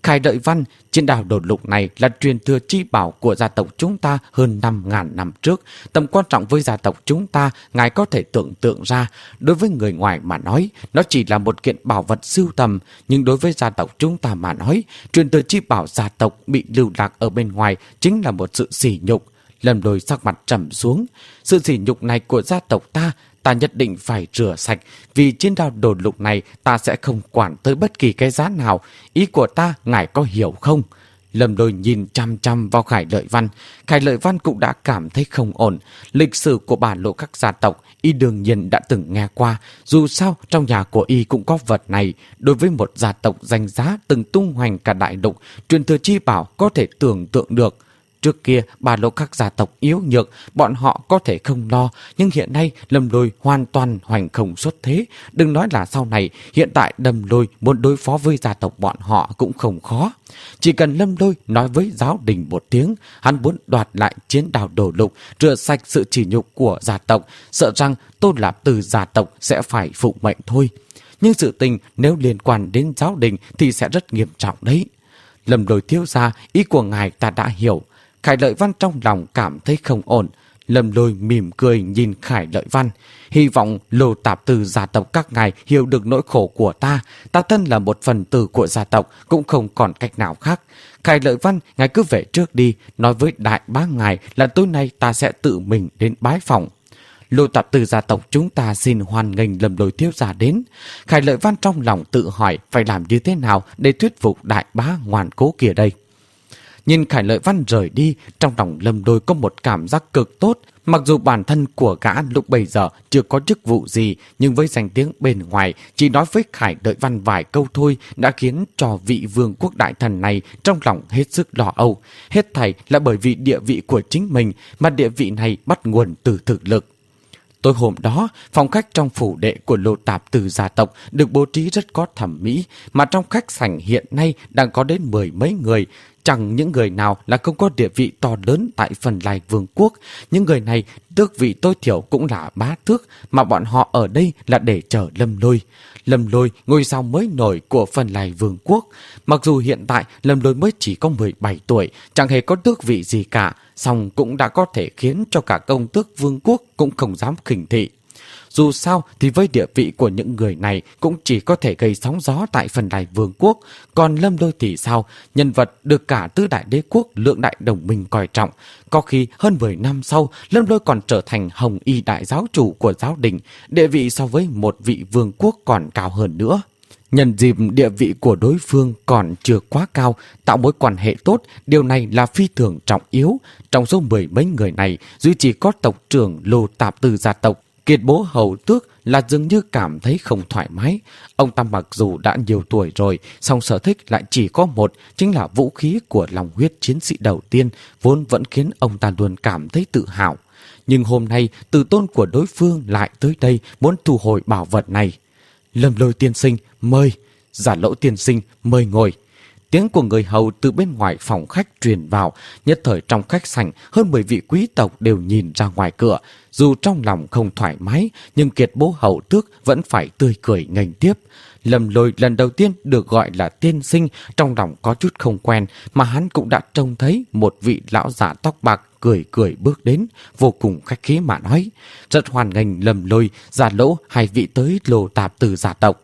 Speaker 1: Khải Lợi Văn, chiến đào đột lục này là truyền thừa chi bảo của gia tộc chúng ta hơn năm ngàn năm trước. Tầm quan trọng với gia tộc chúng ta, ngài có thể tưởng tượng ra. Đối với người ngoài mà nói, nó chỉ là một kiện bảo vật sưu tầm. Nhưng đối với gia tộc chúng ta mà nói, truyền thừa chi bảo gia tộc bị lưu lạc ở bên ngoài chính là một sự sỉ nhục. Lâm Lôi sắc mặt trầm xuống. Sự sỉ nhục này của gia tộc ta, ta nhất định phải rửa sạch. Vì chiến đao đột lục này, ta sẽ không quản tới bất kỳ cái giá nào. Ý của ta, ngài có hiểu không? Lâm Lôi nhìn chăm chăm vào Khải Lợi Văn. Khải Lợi Văn cũng đã cảm thấy không ổn. Lịch sử của bản lộ các gia tộc, y đương nhiên đã từng nghe qua. Dù sao, trong nhà của y cũng có vật này. Đối với một gia tộc danh giá từng tung hoành cả đại lục, truyền thừa chi bảo có thể tưởng tượng được. Trước kia, bà lô các gia tộc yếu nhược, bọn họ có thể không lo, nhưng hiện nay Lâm Lôi hoàn toàn hoành không xuất thế. Đừng nói là sau này, hiện tại Lâm Lôi muốn đối phó với gia tộc bọn họ cũng không khó. Chỉ cần Lâm Lôi nói với giáo đình một tiếng, hắn muốn đoạt lại chiến đào đổ lục, rửa sạch sự chỉ nhục của gia tộc, sợ rằng Tô Lạp Từ gia tộc sẽ phải phụ mệnh thôi. Nhưng sự tình nếu liên quan đến giáo đình thì sẽ rất nghiêm trọng đấy. Lâm Lôi thiếu gia, ý của ngài ta đã hiểu. Khải Lợi Văn trong lòng cảm thấy không ổn. Lâm Lôi mỉm cười nhìn Khải Lợi Văn. Hy vọng Lô Tạp Từ gia tộc các ngài hiểu được nỗi khổ của ta. Ta thân là một phần tử của gia tộc, cũng không còn cách nào khác. Khải Lợi Văn, ngài cứ về trước đi. Nói với đại bá ngài là tối nay ta sẽ tự mình đến bái phòng. Lô Tạp Từ gia tộc chúng ta xin hoan nghênh Lâm Lôi thiếu gia đến. Khải Lợi Văn trong lòng tự hỏi phải làm như thế nào để thuyết phục đại bá ngoan cố kia đây. Nhìn Khải Lợi Văn rời đi, trong lòng Lâm Lôi có một cảm giác cực tốt. Mặc dù bản thân của gã lúc bây giờ chưa có chức vụ gì, nhưng với danh tiếng bên ngoài, chỉ nói với Khải Lợi Văn vài câu thôi đã khiến cho vị vương quốc đại thần này trong lòng hết sức lo âu. Hết thảy là bởi vì địa vị của chính mình, mà địa vị này bắt nguồn từ thực lực. Tối hôm đó, phòng khách trong phủ đệ của Lô Tạp Từ gia tộc được bố trí rất có thẩm mỹ, mà trong khách sảnh hiện nay đang có đến mười mấy người. Chẳng những người nào là không có địa vị to lớn tại Phần Lai Vương quốc. Những người này tước vị tối thiểu cũng là bá tước, mà bọn họ ở đây là để chờ Lâm Lôi. Lâm Lôi, ngôi sao mới nổi của Phần Lai Vương quốc. Mặc dù hiện tại Lâm Lôi mới chỉ có mười bảy tuổi, chẳng hề có tước vị gì cả, song cũng đã có thể khiến cho cả công tước vương quốc cũng không dám khinh thị. Dù sao thì với địa vị của những người này cũng chỉ có thể gây sóng gió tại Phần Lai Vương quốc. Còn Lâm Lôi thì sao? Nhân vật được cả tứ đại đế quốc lượng đại đồng minh coi trọng. Có khi hơn mười năm sau, Lâm Lôi còn trở thành Hồng Y đại giáo chủ của giáo đình, địa vị so với một vị vương quốc còn cao hơn nữa. Nhân dịp địa vị của đối phương còn chưa quá cao, tạo mối quan hệ tốt, điều này là phi thường trọng yếu. Trong số mười mấy người này, duy chỉ có tộc trưởng Lô Tạp Từ gia tộc Kiệt Bố Hầu Tước là dường như cảm thấy không thoải mái. Ông ta mặc dù đã nhiều tuổi rồi, song sở thích lại chỉ có một, chính là vũ khí của lòng huyết chiến sĩ đầu tiên, vốn vẫn khiến ông ta luôn cảm thấy tự hào. Nhưng hôm nay, tử tôn của đối phương lại tới đây muốn thu hồi bảo vật này. Lâm Lôi tiên sinh, mời. Giả Lỗ tiên sinh, mời ngồi. Tiếng của người hầu từ bên ngoài phòng khách truyền vào, nhất thời trong khách sảnh hơn mười vị quý tộc đều nhìn ra ngoài cửa. Dù trong lòng không thoải mái, nhưng Kiệt Bố Hầu Tước vẫn phải tươi cười nghênh tiếp. Lâm Lôi lần đầu tiên được gọi là tiên sinh, trong lòng có chút không quen, mà hắn cũng đã trông thấy một vị lão giả tóc bạc cười cười bước đến, vô cùng khách khí mà nói. Rất hoan nghênh Lâm Lôi, Giả Lỗ hai vị tới Lô Tạp Từ gia tộc.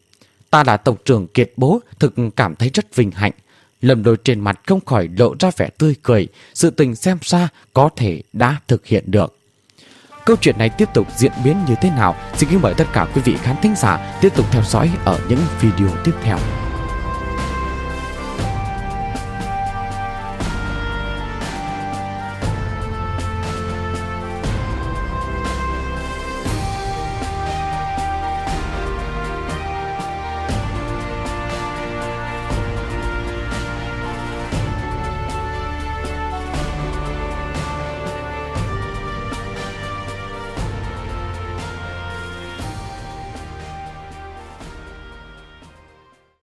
Speaker 1: Ta là tộc trưởng Kiệt Bố, thực cảm thấy rất vinh hạnh. Lâm Lôi trên mặt không khỏi lộ ra vẻ tươi cười, sự tình xem ra có thể đã thực hiện được. Câu chuyện này tiếp tục diễn biến như thế nào? Xin kính mời tất cả quý vị khán thính giả tiếp tục theo dõi ở những video tiếp theo.